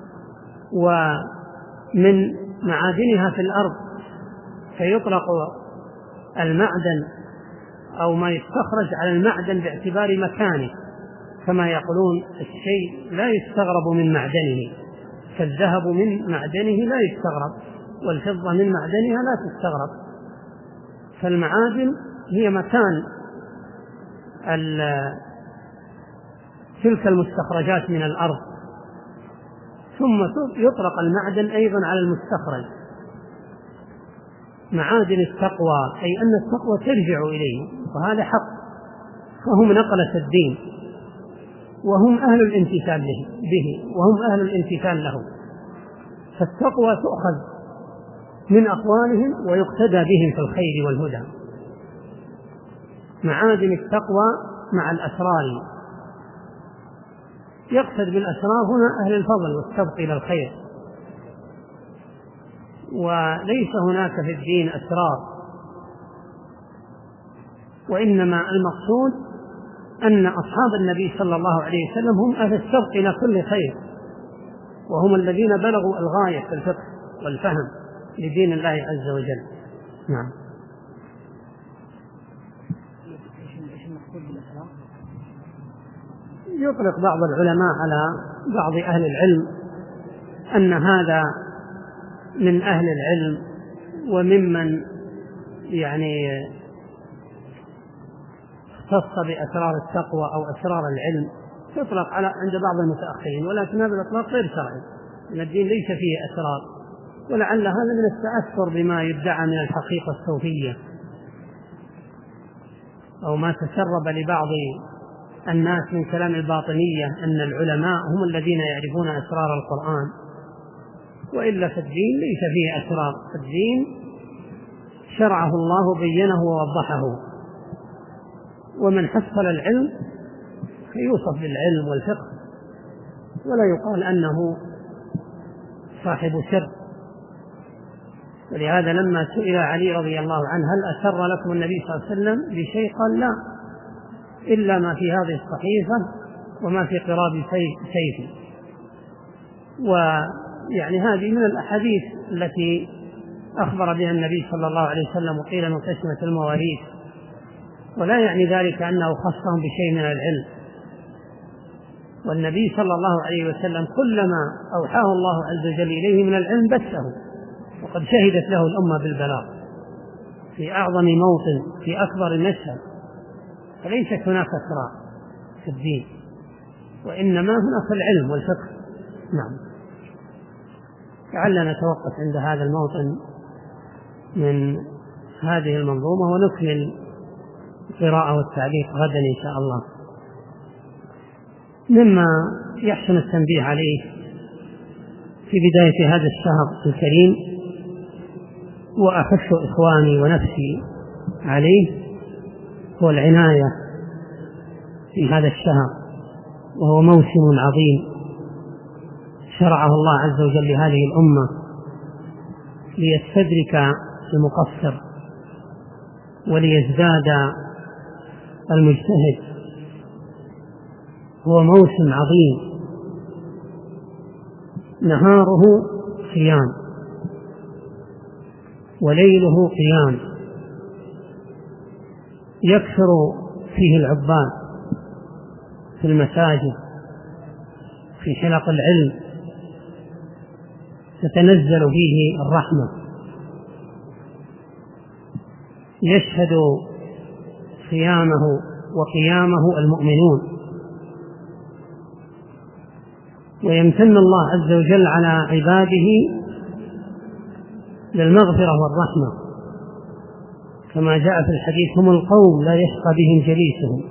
Speaker 1: ومن معادنها في الأرض فيطلق المعدن أو ما يستخرج على المعدن باعتبار مكانه، كما يقولون الشيء لا يستغرب من معدنه، فالذهب من معدنه لا يستغرب والفضة من معدنها لا تستغرب. فالمعادن هي مكان تلك المستخرجات من الأرض، ثم يطلق المعدن أيضا على المستخرج. معادن التقوى أي أن التقوى ترجع إليه، وهذا حق، فهم نقلة الدين وهم أهل الامتثال به وهم أهل الامتثال له. فالتقوى تؤخذ من أقوالهم ويقتدى بهم في الخير والهدى. معادن التقوى مع الأسرار، يقصد بالأسرار هنا أهل الفضل والسبق إلى الخير، وليس هناك في الدين أسرار، وإنما المقصود أن أصحاب النبي صلى الله عليه وسلم هم أهل السبق إلى كل خير، وهم الذين بلغوا الغاية في الفقه والفهم لدين الله عز وجل. نعم. يطلق بعض العلماء على بعض أهل العلم أن هذا من أهل العلم وممن يعني اختص بأسرار التقوى أو أسرار العلم، تطلق على عند بعض المتأخرين، ولكن هذا الإطلاق غير شرعي، أن الدين ليس فيه أسرار، ولعل هذا من التأثر بما يدعى من الحقيقة الصوفية أو ما تسرب لبعض الناس من كلام الباطنية أن العلماء هم الذين يعرفون أسرار القرآن، وإلا في الدين ليس فيه أسرار. الدين شرعه الله بينه ووضحه، ومن حصل العلم يوصف بالعلم والفقه ولا يقال أنه صاحب سر. ولهذا لما سئل علي رضي الله عنه هل أسر لكم النبي صلى الله عليه وسلم بشيء، قال لا، إلا ما في هذه الصحيفة وما في قراب سيفي. ويعني هذه من الأحاديث التي أخبر بها النبي صلى الله عليه وسلم، وقيل من قسمة المواريث، ولا يعني ذلك أنه خصهم بشيء من العلم. والنبي صلى الله عليه وسلم كلما أوحاه الله عز وجل إليه من العلم بثه، وقد شهدت له الأمة بالبلاغ في أعظم موطن في أكبر مشهد، فليست هناك أسرار في الدين، وإنما هناك العلم والفقه. نعم. لعلنا نتوقف عند هذا الموطن من هذه المنظومة ونكمل القراءة والتعليق غدا إن شاء الله. مما يحسن التنبيه عليه في بداية هذا الشهر الكريم، وأحث إخواني ونفسي عليه، هو العناية في هذا الشهر، وهو موسم عظيم شرعه الله عز وجل لهذه الأمة ليستدرك المقصر وليزداد المجتهد. هو موسم عظيم نهاره صيام وليله قيام، يكثر فيه العباد في المساجد في حلق العلم، تتنزل فيه الرحمة، يشهد صيامه وقيامه المؤمنون، ويمتن الله عز وجل على عباده للمغفرة والرحمة كما جاء في الحديث: هم القوم لا يشقى بهم جليسهم.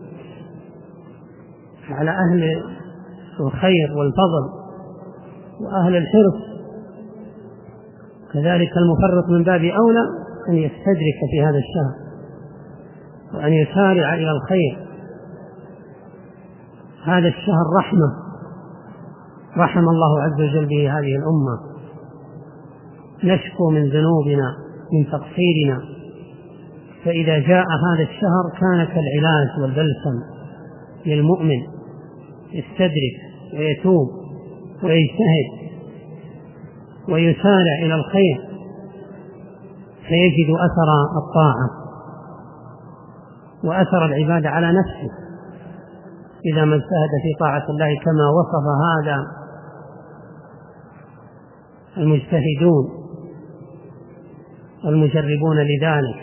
Speaker 1: على أهل الخير والفضل وأهل الحرص كذلك المفرط من باب أولى أن يستدرك في هذا الشهر وأن يسارع إلى الخير. هذا الشهر رحمة رحم الله عز وجل به هذه الأمة. نشكو من ذنوبنا من تقصيرنا، فإذا جاء هذا الشهر كان كالعلاج والبلسم للمؤمن، يستدرك ويتوب ويجتهد ويسارع إلى الخير فيجد أثر الطاعة وأثر العبادة على نفسه إذا ما اجتهد في طاعة الله، كما وصف هذا المجتهدون والمجربون لذلك.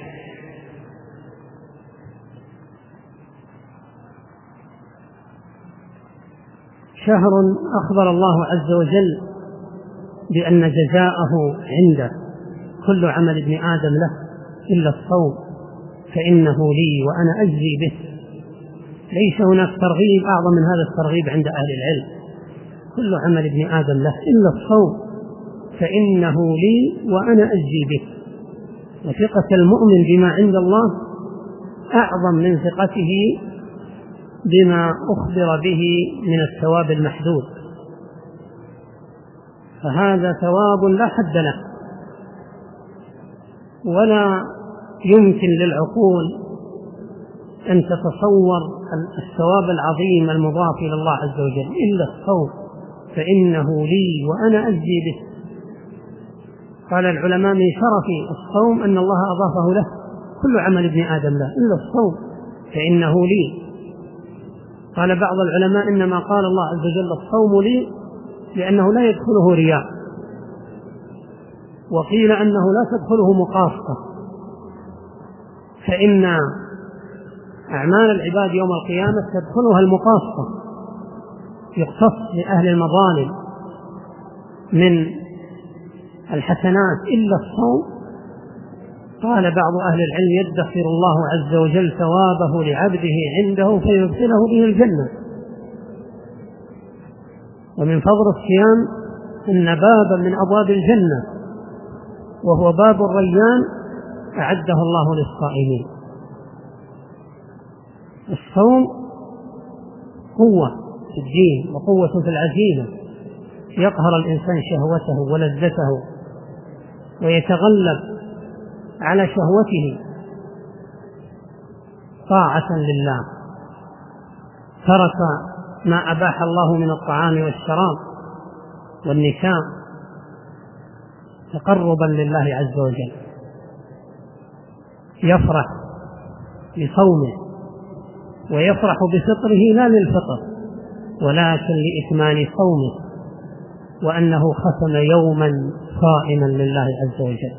Speaker 1: شهر أخبر الله عز وجل بأن جزاءه عنده، كل عمل ابن آدم له إلا الصوم فإنه لي وأنا أجزي به. ليس هناك ترغيب أعظم من هذا الترغيب عند أهل العلم. كل عمل ابن آدم له إلا الصوم فإنه لي وأنا أجزي به. وثقة المؤمن بما عند الله أعظم من ثقته بما أخبر به من الثواب المحدود، فهذا ثواب لا حد له، ولا يمكن للعقول أن تتصور الثواب العظيم المضاف إلى الله عز وجل إلا الصوم فإنه لي وأنا أجزي به. قال العلماء: من شرف الصوم أن الله أضافه له، كل عمل ابن آدم له إلا الصوم فإنه لي. قال بعض العلماء: إنما قال الله عز وجل الصوم لي لأنه لا يدخله رياء، وقيل أنه لا تدخله مقاصة، فإن أعمال العباد يوم القيامة تدخلها المقاصة، يختص لأهل المظالم من الحسنات إلا الصوم. قال بعض أهل العلم: يدخر الله عز وجل ثوابه لعبده عنده فيدخله به الجنة. ومن فضل الصيام إن بابا من أبواب الجنة وهو باب الريان أعده الله للصائمين. الصوم قوة في الدين وقوة في العزيمة، يقهر الإنسان شهوته ولذته ويتغلب على شهوته طاعة لله. ترك ما أباح الله من الطعام والشراب والنساء تقربا لله عز وجل. يفرح بصومه ويفرح بفطره لا للفطر ولكن لإتمام صومه، وأنه ختم يوما صائما لله عز وجل.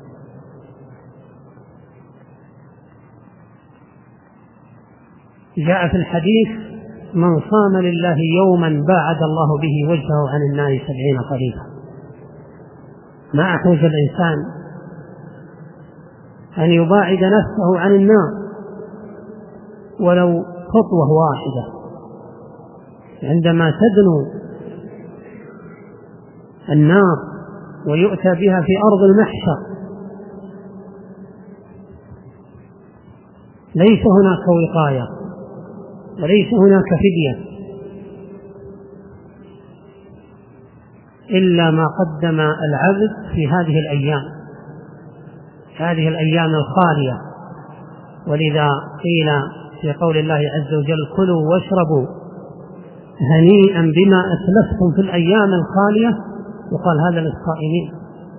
Speaker 1: جاء في الحديث: من صام لله يوما باعد الله به وجهه عن النار سبعين خريفا. ما أحوج الإنسان أن يباعد نفسه عن النار ولو خطوة واحدة. عندما تدنو النار ويؤتى بها في أرض المحشر ليس هناك وقاية وليس هناك فدية إلا ما قدم العبد في هذه الأيام هذه الأيام الخالية. ولذا قيل في قول الله عز وجل: كلوا واشربوا هنيئا بما أسلفتم في الأيام الخالية، وقال هذا للصائمين.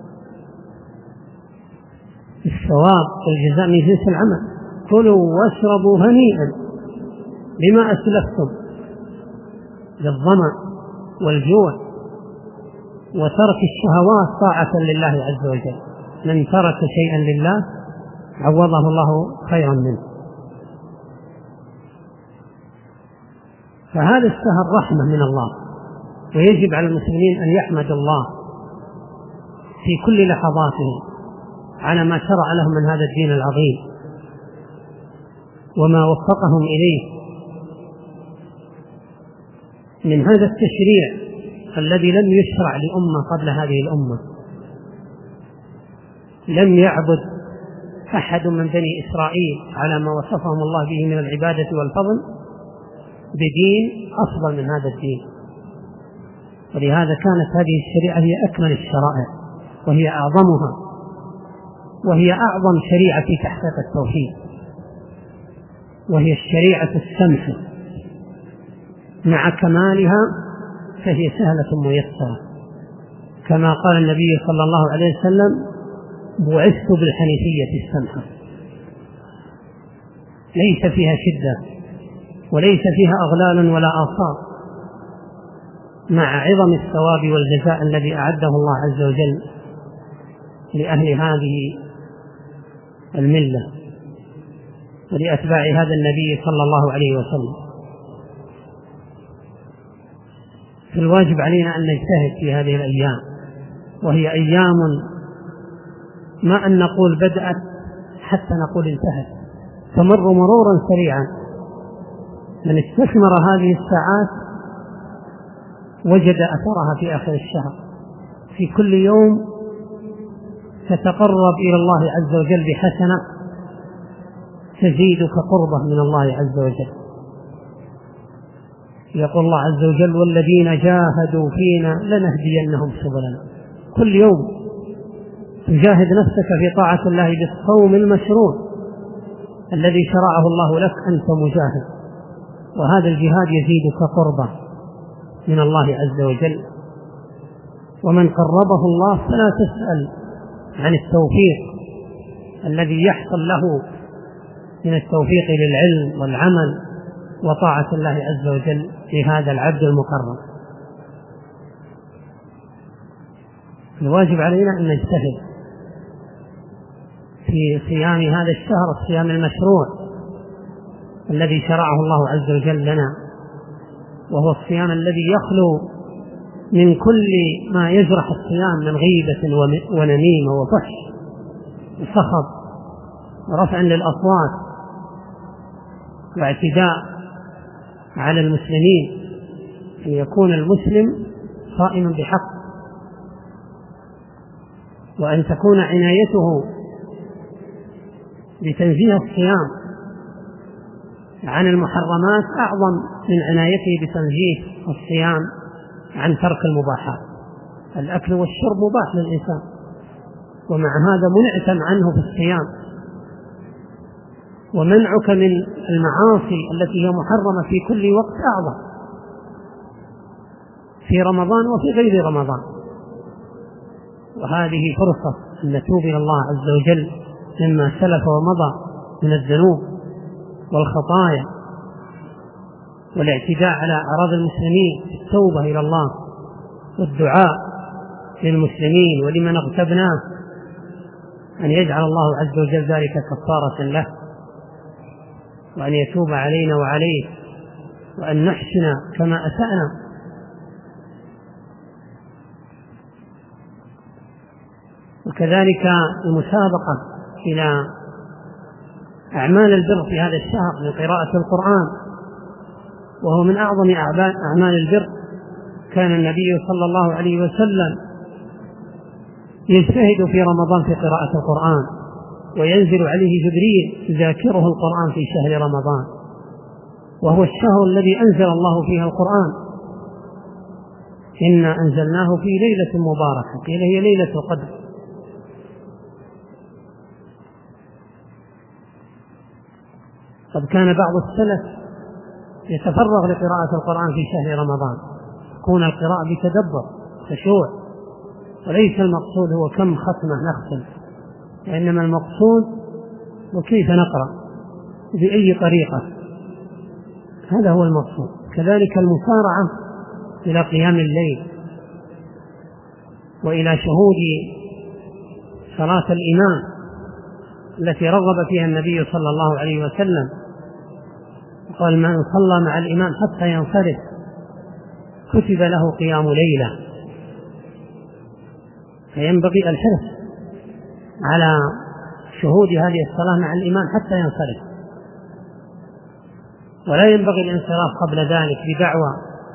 Speaker 1: الثواب والجزاء من جنس العمل. كلوا واشربوا هنيئا بما أسلفتم، بالظمأ والجوع وترك الشهوات طاعة لله عز وجل. من ترك شيئا لله عوضه الله خيرا منه. فهذا الشهر رحمة من الله، ويجب على المسلمين أن يحمد الله في كل لحظاته على ما شرع لهم من هذا الدين العظيم وما وفقهم إليه من هذا التشريع الذي لم يشرع لأمة قبل هذه الأمة. لم يعبد أحد من بني إسرائيل على ما وصفهم الله به من العبادة والفضل بدين أفضل من هذا الدين، ولهذا كانت هذه الشريعة هي أكمل الشرائع وهي أعظمها، وهي أعظم شريعة في تحقيق التوحيد، وهي الشريعة السمحة مع كمالها فهي سهلة ميسرة، كما قال النبي صلى الله عليه وسلم: بعثت بالحنيفية السمحة، ليس فيها شدة وليس فيها أغلال ولا آثار، مع عظم الثواب والجزاء الذي أعده الله عز وجل لأهل هذه الملة ولأتباع هذا النبي صلى الله عليه وسلم. فالواجب علينا أن نجتهد في هذه الأيام، وهي أيام ما أن نقول بدأت حتى نقول انتهت، تمر مرورا سريعا. من استثمر هذه الساعات وجد أثرها في آخر الشهر. في كل يوم تتقرب إلى الله عز وجل بحسنة تزيدك قربة من الله عز وجل. يقول الله عز وجل: والذين جاهدوا فينا لنهدينهم سبلنا. كل يوم تجاهد نفسك في طاعة الله بالصوم المشروع الذي شرعه الله لك، أنت مجاهد، وهذا الجهاد يزيدك قربة من الله عز وجل. ومن قربه الله فلا تسأل عن التوفيق الذي يحصل له من التوفيق للعلم والعمل وطاعة الله عز وجل لهذا العبد المقرب. الواجب علينا أن نجتهد في صيام هذا الشهر، الصيام المشروع الذي شرعه الله عز وجل لنا، وهو الصيام الذي يخلو من كل ما يجرح الصيام من غيبة ونميمة وفحش وسخط ورفع للأصوات واعتداء على المسلمين. أن يكون المسلم صائما بحق، وأن تكون عنايته بتنزيه الصيام عن المحرمات أعظم من عنايته بتنزيه الصيام عن ترك المباحات. الأكل والشرب مباح للإنسان، ومع هذا منعتم عنه في الصيام. ومنعك من المعاصي التي هي محرمة في كل وقت أعظم في رمضان وفي غير رمضان. وهذه فرصة أن نتوب إلى الله عز وجل مما سلف ومضى من الذنوب والخطايا والاعتداء على أعراض المسلمين، التوبة إلى الله والدعاء للمسلمين ولمن اغتبناه أن يجعل الله عز وجل ذلك كفارة له، وأن يتوب علينا وعليه، وأن نحسن كما أسأنا. وكذلك المسابقة إلى أعمال البر في هذا الشهر من قراءة القرآن، وهو من أعظم أعمال البر. كان النبي صلى الله عليه وسلم يجتهد في رمضان في قراءة القرآن، وينزل عليه جبريل يذاكره القرآن في شهر رمضان، وهو الشهر الذي أنزل الله فيه القرآن. إنا أنزلناه في ليلة مباركة، قيل هي ليلة القدر. قد كان بعض السلف يتفرغ لقراءة القرآن في شهر رمضان، تكون القراءة بتدبر خشوع، وليس المقصود هو كم ختمة نختم، وإنما المقصود وكيف نقرأ بأي طريقة، هذا هو المقصود. كذلك المسارعة إلى قيام الليل وإلى شهود صلاة الإمام التي رغب فيها النبي صلى الله عليه وسلم، قال: من صلى مع الإمام حتى ينصرف كتب له قيام ليلة. فينبغي الحرص على شهود هذه الصلاة مع الإمام حتى ينصرف، ولا ينبغي الانصراف قبل ذلك بدعوى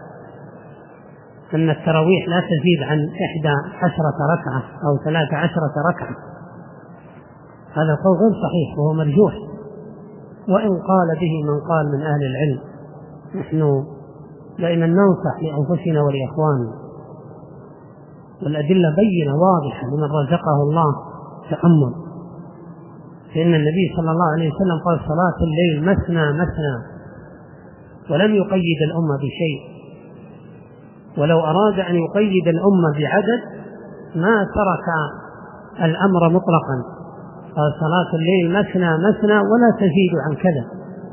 Speaker 1: أن التراويح لا تزيد عن إحدى عشرة ركعة أو ثلاث عشرة ركعة. هذا قول غير صحيح وهو مرجوح، وإن قال به من قال من أهل العلم. نحن دائما ننصح لأنفسنا ولإخواننا، والأدلة بينة واضحة لمن رزقه الله تأمل، فإن النبي صلى الله عليه وسلم قال صلاة الليل مثنى مثنى، ولم يقيد الأمة بشيء، ولو أراد أن يقيد الأمة بعدد ما ترك الأمر مطلقا، قال صلاة الليل مثنى مثنى ولا تزيد عن كذا.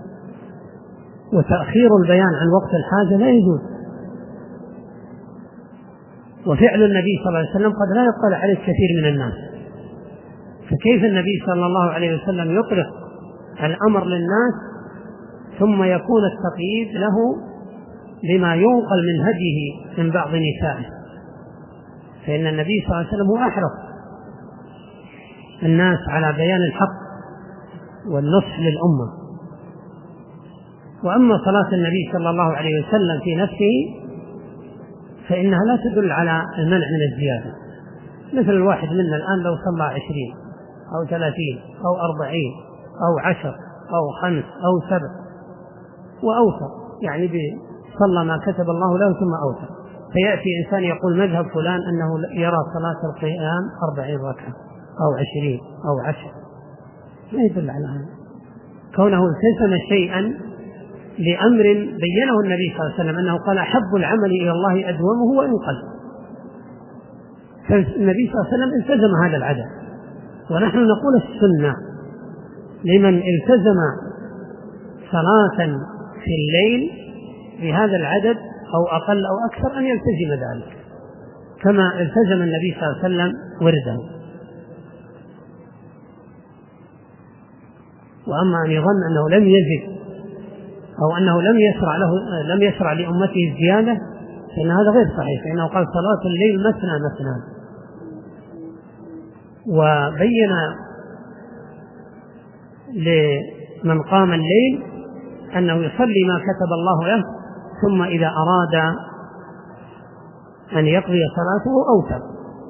Speaker 1: وتأخير البيان عن وقت الحاجة لا يجوز، وفعل النبي صلى الله عليه وسلم قد لا يطلع عليه كثير من الناس، فكيف النبي صلى الله عليه وسلم يطلق الأمر للناس ثم يكون التقييد له بما ينقل من هديه من بعض نسائه؟ فإن النبي صلى الله عليه وسلم هو أحرص الناس على بيان الحق والنصح للأمة. وأما صلاة النبي صلى الله عليه وسلم في نفسه فإنها لا تدل على المنع من الزيادة، مثل الواحد منا الآن لو صلى عشرين أو ثلاثين أو أربعين أو عشر أو خمس أو سبع وأوتر، يعني صلى ما كتب الله له ثم أوتر، فيأتي إنسان يقول مذهب فلان أنه يرى صلاة القيام أربعين ركعة أو عشرين أو عشر، لا يدل على هذا. كونه التزم شيئا لأمر بينه النبي صلى الله عليه وسلم أنه قال أحب العمل إلى الله أدومه وإن قل، فالنبي صلى الله عليه وسلم التزم هذا العدد. ونحن نقول السنة لمن التزم صلاة في الليل بهذا العدد أو أقل أو أكثر أن يلتزم ذلك كما التزم النبي صلى الله عليه وسلم ورده. وأما أن يظن أنه لم يزد أو أنه لم يشرع له لم يشرع لأمته الزيادة فإن هذا غير صحيح، فإنه قال صلاة الليل مثنى مثنى، وبين لمن قام الليل أنه يصلي ما كتب الله له، ثم إذا أراد أن يقضي صلاته أوتر،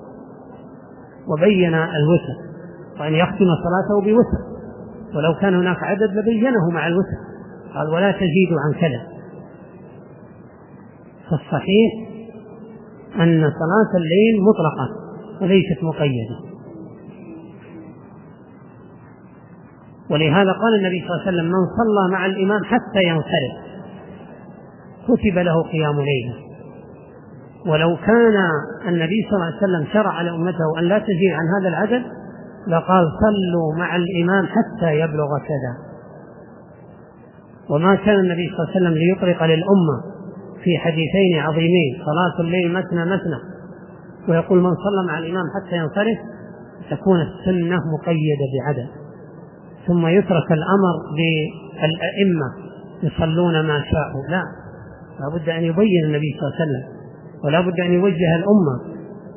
Speaker 1: وبين الوتر، وأن يختم صلاته بوتر، ولو كان هناك عدد لبينه مع الوتر، قال ولا تزيد عن كذا. فالصحيح أن صلاة الليل مطلقة وليست مقيدة، ولهذا قال النبي صلى الله عليه وسلم من صلى مع الإمام حتى ينصرف كتب له قيام ليلة. ولو كان النبي صلى الله عليه وسلم شرع لأمته أن لا تزيد عن هذا العدد لقال صلوا مع الإمام حتى يبلغ كذا. وما كان النبي صلى الله عليه وسلم ليطلق للأمة في حديثين عظيمين صلاة الليل مثنى مثنى ويقول من صلى مع الإمام حتى ينصرف، تكون السنة مقيدة بعدد، ثم يترك الأمر للأئمة يصلون ما شاءوا. لا، لا بد أن يبين النبي صلى الله عليه وسلم، ولا بد أن يوجه الأمة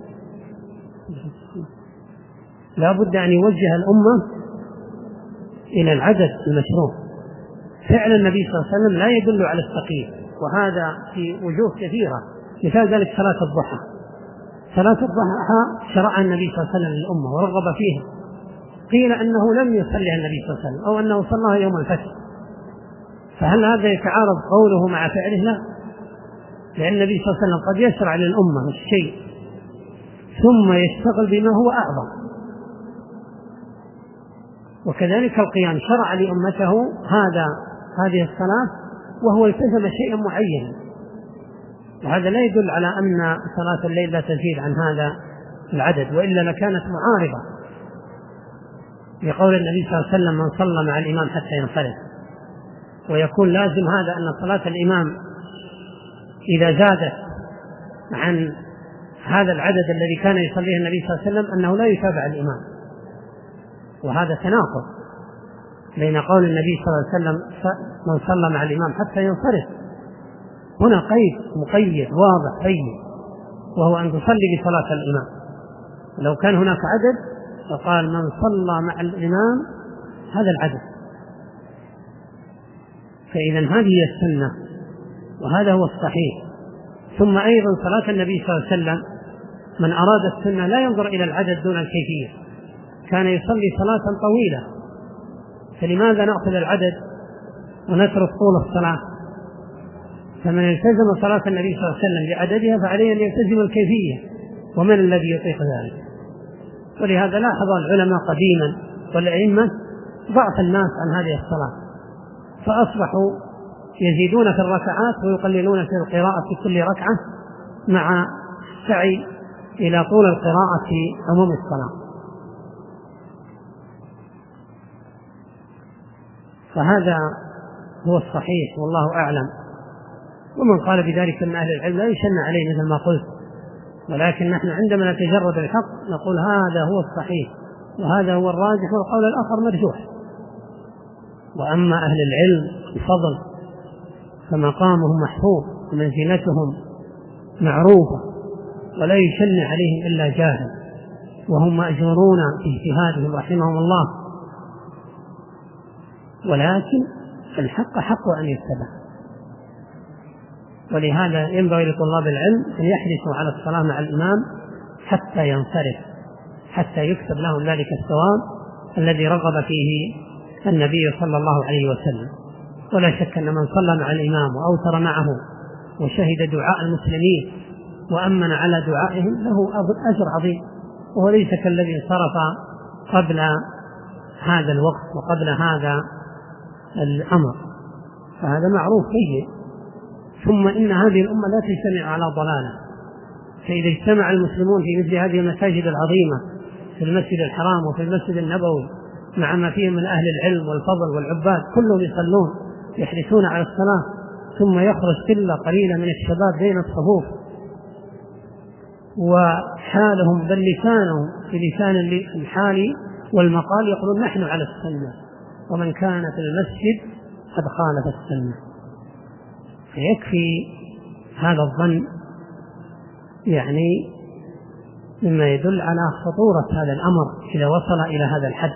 Speaker 1: لا بد أن يوجه الأمة إلى العدد المشروع. فعل النبي صلى الله عليه وسلم لا يدل على التقييد، وهذا في وجوه كثيرة. مثال ذلك صلاة الضحى. صلاة الضحى شرعها النبي صلى الله عليه وسلم للأمة ورغب فيها، قيل أنه لم يصلي النبي صلى الله عليه وسلم أو أنه صلىها يوم الفتح، فهل هذا يتعارض قوله مع فعله؟ لا، لأن النبي صلى الله عليه وسلم قد يشرع للأمة الشيء ثم يشتغل بما هو أعظم. وكذلك القيام شرع لأمته هذا هذه الصلاة وهو التزم شيئا معينا، وهذا لا يدل على أن صلاة الليل لا تزيد عن هذا العدد، وإلا لكانت معارضة لقول النبي صلى الله عليه وسلم من صلى مع الإمام حتى ينصرف، ويكون لازم هذا أن صلاة الإمام إذا زادت عن هذا العدد الذي كان يصليه النبي صلى الله عليه وسلم أنه لا يتابع الإمام، وهذا تناقض بين قول النبي صلى الله عليه وسلم من صلى مع الإمام حتى ينصرف، هنا قيد مقيد واضح بين، وهو أن تصلي بصلاة الإمام. لو كان هناك عدد فقال من صلى مع الإمام هذا العدد. فإذا هذه هي السنة وهذا هو الصحيح. ثم أيضا صلاة النبي صلى الله عليه وسلم من أراد السنة لا ينظر إلى العدد دون الكيفية، كان يصلي صلاة طويلة، فلماذا نأخذ العدد ونترك طول الصلاة؟ فمن التزم صلاة النبي صلى الله عليه وسلم بعددها فعليه أن يلتزم الكيفية، ومن الذي يطيق ذلك؟ ولهذا لاحظ العلماء قديما والأئمة ضعف الناس عن هذه الصلاة، فأصبحوا يزيدون في الركعات ويقللون في القراءة في كل ركعة مع السعي إلى طول القراءة في عموم الصلاة. فهذا هو الصحيح والله أعلم. ومن قال بذلك من أهل العلم لا يشن عليه مثل ما قلت، ولكن نحن عندما نتجرد الحق نقول هذا هو الصحيح وهذا هو الراجح والقول الآخر مرجوح. وأما أهل العلم بفضل فمقامهم محفوظ ومنزلتهم معروفة ولا يشن عليهم إلا جاهل، وهم مأجورون في اجتهادهم رحمهم الله، ولكن الحق حق أن يتبع. ولهذا ينبغي لطلاب العلم أن يحرصوا على الصلاة مع الإمام حتى ينصرف، حتى يكتب لهم ذلك الثواب الذي رغب فيه النبي صلى الله عليه وسلم. ولا شك أن من صلى مع الإمام وأوتر معه وشهد دعاء المسلمين وأمن على دعائهم له أجر عظيم، وهو ليس كالذي انصرف قبل هذا الوقت وقبل هذا الأمر، فهذا معروف فيه. ثم إن هذه الأمة لا تجتمع على ضلالة، فإذا اجتمع المسلمون في مثل هذه المساجد العظيمة في المسجد الحرام وفي المسجد النبوي مع ما فيه من أهل العلم والفضل والعباد كلهم يصلون يحرصون على الصلاة، ثم يخرج قلة قليلة من الشباب بين الصفوف وحالهم بل لسانهم في لسان الحال والمقال يقولون نحن على السنة، ومن كان في المسجد قد خالف السنة. فيكفي هذا الظن يعني مما يدل على خطورة هذا الأمر إذا وصل إلى هذا الحد.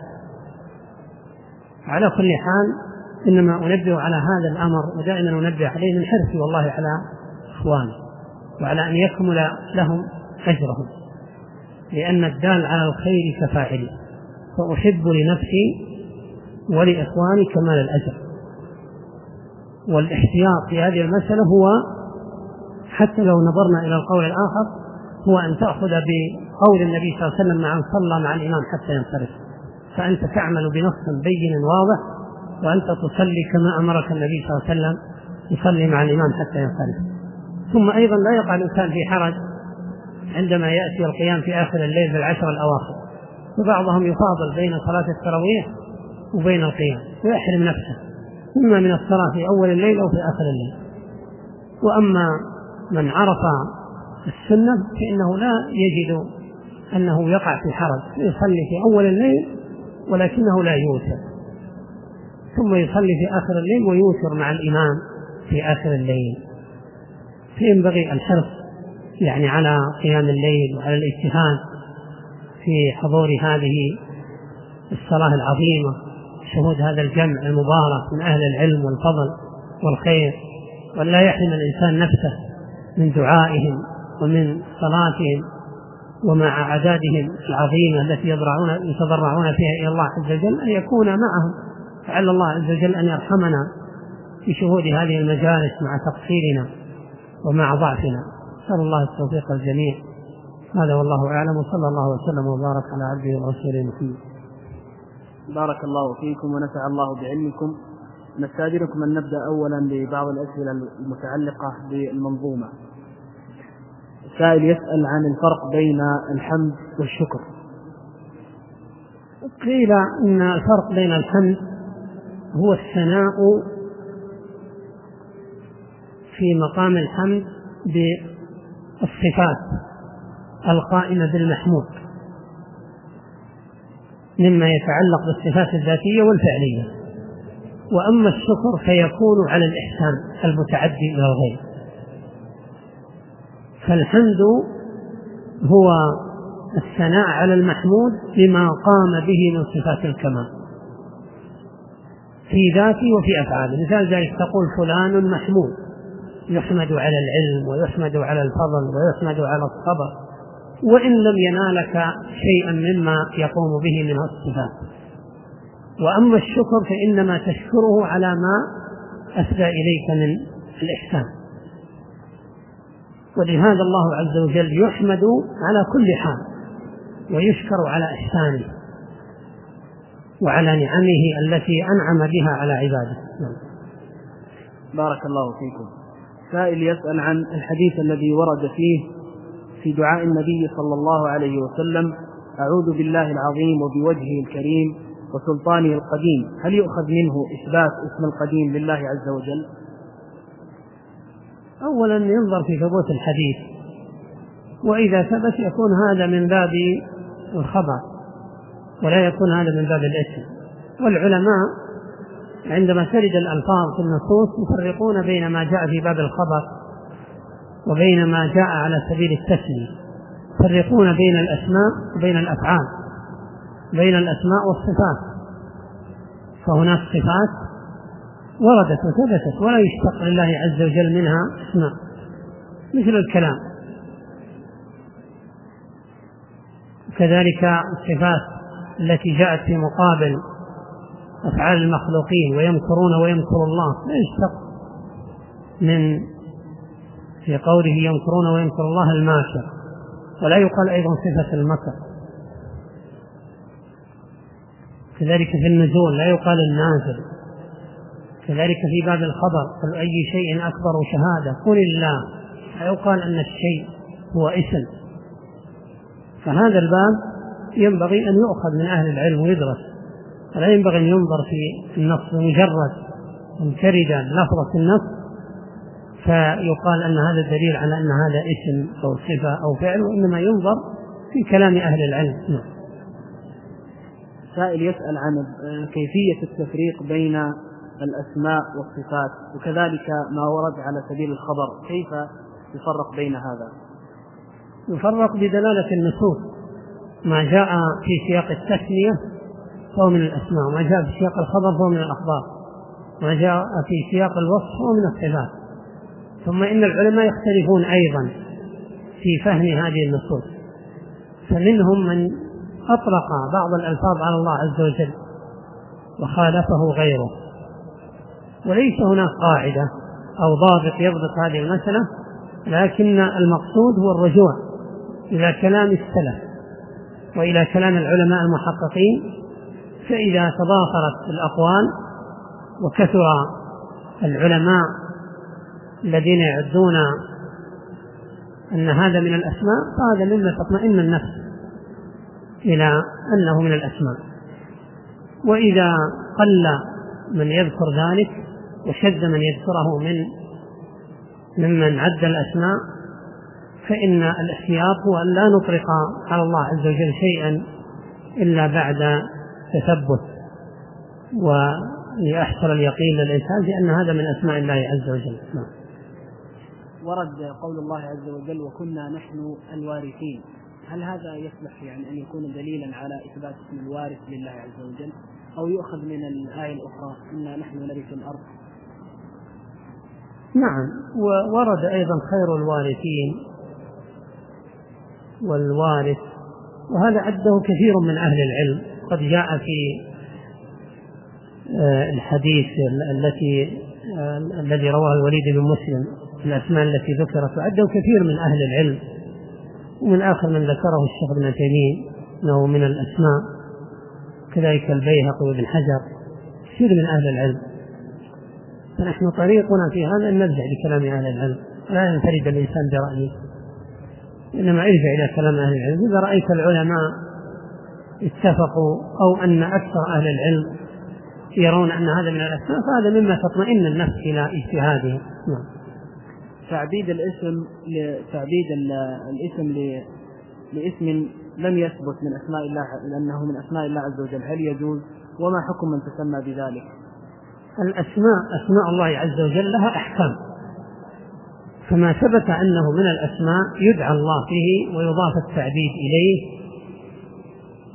Speaker 1: على كل حال إنما أنبه على هذا الأمر ودائما أنبه عليه من حرصي والله على إخواني وعلى أن يكمل لهم أجرهم، لأن الدال على الخير كفاعله، فأحب لنفسي ولإخواني كمال الأجر. والاحتياط في هذه المسألة هو حتى لو نظرنا إلى القول الآخر هو أن تأخذ بقول النبي صلى الله عليه وسلم مع أن صلى مع الإمام حتى ينصرف، فأنت تعمل بنص بين واضح وأنت تصلي كما أمرك النبي صلى الله عليه وسلم يصلي مع الإمام حتى ينصرف. ثم أيضا لا يقع الإنسان في حرج عندما يأتي القيام في آخر الليل بالعشر الأواخر، وبعضهم يفاضل بين صلاة التراويح وبين القيام ويحرم نفسه إما من الصلاة في أول الليل أو في آخر الليل. وأما من عرف السنة فإنه لا يجد أنه يقع في حرج، يصلي في أول الليل ولكنه لا يوتر، ثم يصلي في آخر الليل ويوتر مع الإمام في آخر الليل. فينبغي الحرص يعني على قيام الليل وعلى الاجتهاد في حضور هذه الصلاة العظيمة، شهود هذا الجمع المبارك من أهل العلم والفضل والخير، ولا يحرم الإنسان نفسه من دعائهم ومن صلاتهم ومع عدادهم العظيمة التي يتضرعون فيها إلى الله عز وجل أن يكون معهم، فعل الله عز وجل أن يرحمنا في شهود هذه المجالس مع تقصيرنا ومع ضعفنا. نسأل الله التوفيق الجميع. هذا والله أعلم، وصلى الله وسلم وبارك على عبده ورسوله محمد.
Speaker 2: بارك الله فيكم ونفع الله بعلمكم. نستأذنكم أن نبدأ أولا ببعض الأسئلة المتعلقة بالمنظومة. سائل يسأل عن الفرق بين الحمد والشكر.
Speaker 1: قيل إن الفرق بين الحمد هو الثناء في مقام الحمد بالصفات القائمة بالمحمود مما يتعلق بالصفات الذاتية والفعلية، وأما الشكر فيكون على الإحسان المتعدي إلى الغير. فالحمد هو الثناء على المحمود بما قام به من صفات الكمال في ذاته وفي أفعاله. مثال ذلك تقول فلان محمود، يحمد على العلم ويحمد على الفضل ويحمد على الصبر، وإن لم ينالك شيئا مما يقوم به من الصفات. وأما الشكر فإنما تشكره على ما أسدى إليك من الإحسان. ولهذا الله عز وجل يحمد على كل حال ويشكر على إحسانه وعلى نعمه التي أنعم بها على عباده.
Speaker 2: بارك الله فيكم. سائل يسأل عن الحديث الذي ورد فيه في دعاء النبي صلى الله عليه وسلم: أعوذ بالله العظيم وبوجهه الكريم وسلطانه القديم، هل يؤخذ منه إثبات اسم القديم لله عز وجل؟
Speaker 1: أولا ينظر في ثبوت الحديث، وإذا ثبت يكون هذا من باب الخبر ولا يكون هذا من باب الاسم. والعلماء عندما ترد الألفاظ في النصوص يفرقون بين ما جاء في باب الخبر وبين ما جاء على سبيل التسمية، يفرقون بين الأسماء وبين الأفعال، بين الأسماء والصفات. فهناك صفات وردت وثبتت ولا يشتق لله عز وجل منها اسماء، مثل الكلام. كذلك الصفات التي جاءت في مقابل أفعال المخلوقين: ويمكرون ويمكر الله، لا يشتق من في قوله يمكرون ويمكر الله الماكر، ولا يقال أيضا صفة المكر. كذلك في النزول لا يقال النازل. كذلك في باب الخبر: قل أي شيء أكبر شهادة، قل الله، لا يقال أن الشيء هو اسم. فهذا الباب ينبغي أن يؤخذ من أهل العلم ويدرس، ولا ينبغي أن ينظر في النص مجرد منفردا لفظة النص فيقال أن هذا دليل على أن هذا اسم أو صفة أو فعل، وإنما ينظر في كلام أهل العلم.
Speaker 2: سائل يسأل عن كيفية التفريق بين الأسماء والصفات، وكذلك ما ورد على سبيل الخبر، كيف يفرق بين هذا؟
Speaker 1: يفرق بدلالة النصوص، ما جاء في سياق التسمية فهو من الأسماء، وما جاء في سياق الخبر فهو من الأخبار، وما جاء في سياق الوصف فهو من الصفات. ثم إن العلماء يختلفون أيضا في فهم هذه النصوص، فمنهم من أطلق بعض الألفاظ على الله عز وجل وخالفه غيره، وليس هناك قاعدة أو ضابط يضبط هذه المسألة، لكن المقصود هو الرجوع إلى كلام السلف وإلى كلام العلماء المحققين. فإذا تضافرت الأقوال وكثر العلماء الذين يعدون أن هذا من الأسماء فهذا مما تطمئن النفس إلى أنه من الأسماء. وإذا قل من يذكر ذلك وشد من يذكره من ممن عد الأسماء فإن الاحتياط هو أن لا نطلق على الله عز وجل شيئا إلا بعد تثبت وليحصل اليقين للإنسان بأن هذا من أسماء الله عز وجل.
Speaker 2: ورد قول الله عز وجل: وكنا نحن الوارثين، هل هذا يصلح يعني أن يكون دليلا على إثبات اسم الوارث لله عز وجل، أو يؤخذ من الآية الأخرى: إنا نحن نرث الأرض؟
Speaker 1: نعم، وورد أيضا خير الوارثين والوارث، وهذا عده كثير من أهل العلم. قد جاء في الحديث التي الذي رواه الوليد بن مسلم الأسماء التي ذكرت، وعده كثير من أهل العلم، ومن آخر من ذكره الشيخ ابن تيمية أنه من الأسماء، كذلك البيهقي وابن حجر، كثير من أهل العلم. فنحن طريقنا في هذا أن نرجع لكلام أهل العلم، لا ينفرد الإنسان برأيه، إنما ارجع إلى كلام أهل العلم. إذا رأيت العلماء اتفقوا أو أن أكثر أهل العلم يرون أن هذا من الأسماء فهذا مما تطمئن النفس إلى اجتهاده.
Speaker 2: تعبيد الاسم تعبيد الاسم لاسم لم يثبت من أسماء الله لأنه من أسماء الله عز وجل، هل يجوز؟ وما حكم من تسمى بذلك؟
Speaker 1: الأسماء أسماء الله عز وجل لها أحكام، فما ثبت أنه من الأسماء يدعى الله فيه ويضاف التعبيد إليه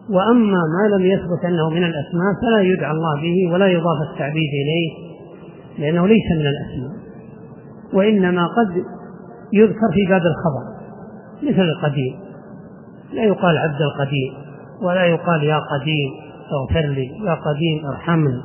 Speaker 1: وأما ما لم يثبت أنه من الأسماء فلا يدعى الله به ولا يضاف التعبيد إليه، لأنه ليس من الأسماء، وإنما قد يذكر في باب الخبر مثل القديم، لا يقال عبد القديم، ولا يقال يا قديم اغفر لي، يا قديم ارحمني.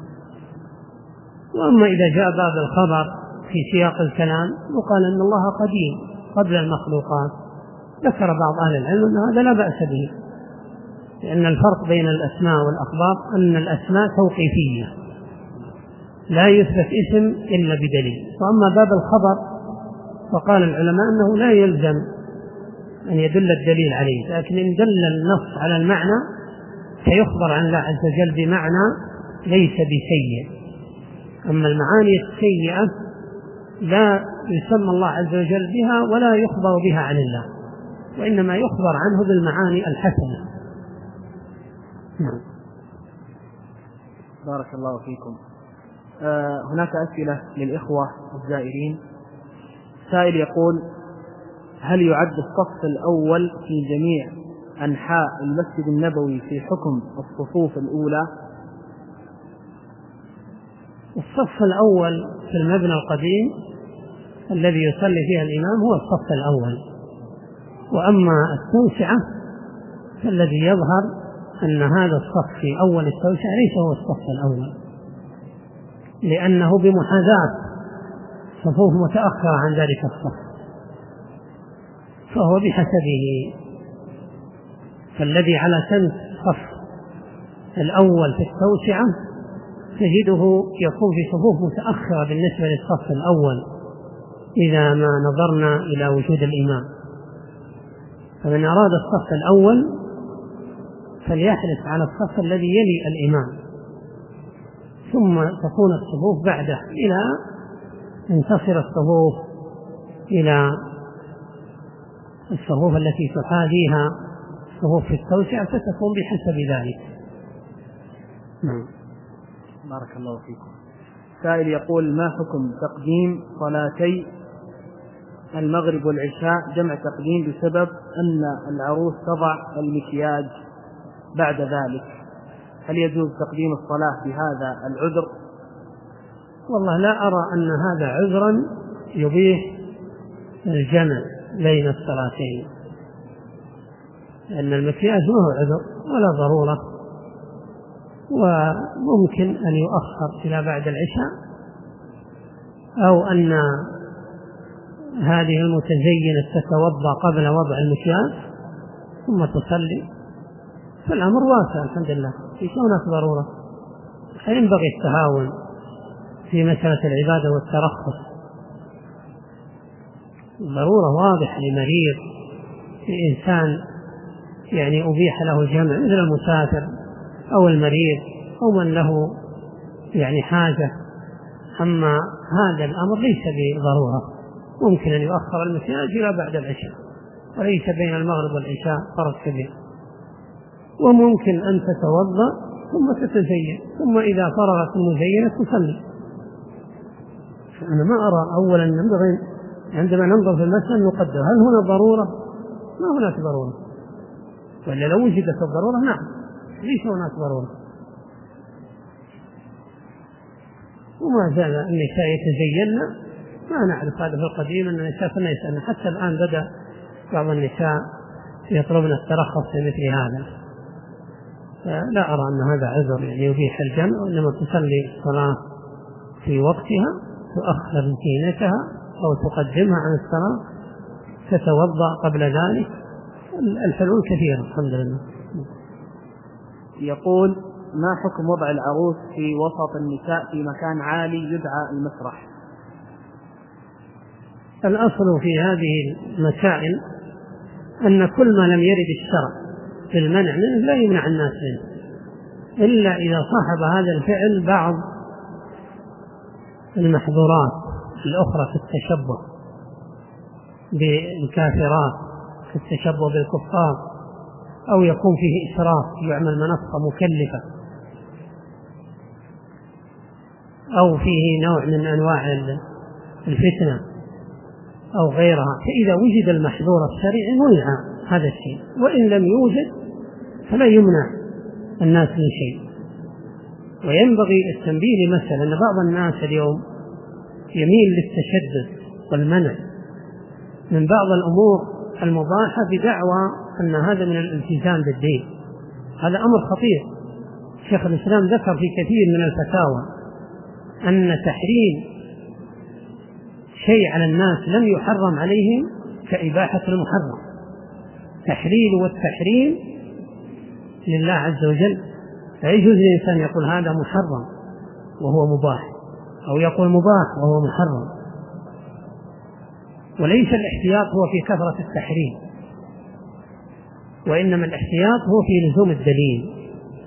Speaker 1: وأما إذا جاء باب الخبر في سياق الكلام يقال أن الله قديم قبل المخلوقات. ذكر بعض أهل العلم أن هذا لا بأس به، لأن الفرق بين الأسماء والأخبار أن الأسماء توقيفية لا يثبت اسم إلا بدليل. وأما باب الخبر فقال العلماء أنه لا يلزم أن يدل الدليل عليه، لكن إن دل النص على المعنى فيخبر عن الله عز وجل بمعنى ليس بسيء. أما المعاني السيئة لا يسمى الله عز وجل بها ولا يخبر بها عن الله، وإنما يخبر عنه بالمعاني الحسنة. نعم.
Speaker 2: بارك الله فيكم. آه هناك أسئلة للإخوة الزائرين. سائل يقول: هل يعد الصف الأول في جميع أنحاء المسجد النبوي في حكم الصفوف الأولى؟
Speaker 1: الصف الأول في المبنى القديم الذي يصلي فيها الإمام هو الصف الأول، وأما التوسعة فالذي يظهر أن هذا الصف في أول التوسعة ليس هو الصف الأول، لأنه بمحاذاة صفوف متأخرة عن ذلك الصف، فهو بحسبه. فالذي على سنة الصف الأول في التوسعة تجده يكون في صفوف متأخرة بالنسبة للصف الأول إذا ما نظرنا إلى وجود الإمام. فمن أراد الصف الأول فليحرص على الصف الذي يلي الإمام، ثم تكون الصفوف بعده إلى أن تصل الصفوف إلى الصفوف التي تحاذيها صفوف في التوسعة، فتكون بحسب ذلك. نعم.
Speaker 2: بارك الله فيكم. سائل يقول: ما حكم تقديم صلاتي المغرب والعشاء جمع تقديم بسبب أن العروس تضع المكياج بعد ذلك؟ هل يجوز تقديم الصلاة بهذا العذر؟
Speaker 1: والله لا أرى أن هذا عذرا يبيح الجمع بين الصلاتين، لأن المكياج ما هو عذر ولا ضرورة، وممكن أن يؤخر إلى بعد العشاء، أو أن هذه المتزينة تتوضأ قبل وضع المكياج ثم تصلي، فالأمر واسع الحمد لله، في كونها ضرورة. فينبغي التهاون في مسألة العبادة والترخص. ضرورة واضحة لمريض، لإنسان يعني أبيح له الجمع مثل المسافر أو المريض أو من له يعني حاجة. أما هذا الأمر ليس بضرورة، ممكن أن يؤخر المكياج إلى بعد العشاء، وليس بين المغرب والعشاء فرق كبير. وممكن أن تتوضأ ثم تتزين، ثم إذا فرغت المزينة تصلي. أنا ما أرى أولا ننبغي عندما ننظر في المسألة نقدر هل هنا ضرورة؟ ما هناك ضرورة، ولا لو وجدت الضرورة نعم، ليس هناك ضرورة. وما زال النساء يتزين، ما نعرف هذا في القديم أن النساء كنا يسألن، حتى الآن بدأ بعض النساء يطلبن الترخص في مثل هذا. لا أرى أن هذا عذر يعني يبيح الجمع، وإنما تصلي الصلاة في وقتها، تؤخر زينتها أو تقدمها عن الصلاة، تتوضأ قبل ذلك. الحلول كثيرة الحمد لله.
Speaker 2: يقول: ما حكم وضع العروس في وسط النساء في مكان عالي يدعى المسرح؟
Speaker 1: الأصل في هذه المسائل أن كل ما لم يرد الشرع في المنع منه لا يمنع الناس منه، إلا إذا صاحب هذا الفعل بعض المحظورات الأخرى في التشبه بالكافرات، في التشبه بالكفار، أو يكون فيه إسراف، يعمل منصة مكلفة، أو فيه نوع من أنواع الفتنة أو غيرها. فإذا وجد المحظور الشرعي منع هذا الشيء، وإن لم يوجد فلا يمنع الناس من شيء. وينبغي التنبيه لمسألة أن بعض الناس اليوم يميل للتشدد والمنع من بعض الأمور المباحة بدعوى أن هذا من الالتزام بالدين. هذا أمر خطير. شيخ الإسلام ذكر في كثير من الفتاوى أن تحريم شيء على الناس لم يحرم عليهم كإباحة المحرم. تحليل والتحريم لله عز وجل، لا يجوز للإنسان يقول هذا محرم وهو مباح، أو يقول مباح وهو محرم. وليس الاحتياط هو في كثرة التحريم، وإنما الاحتياط هو في لزوم الدليل.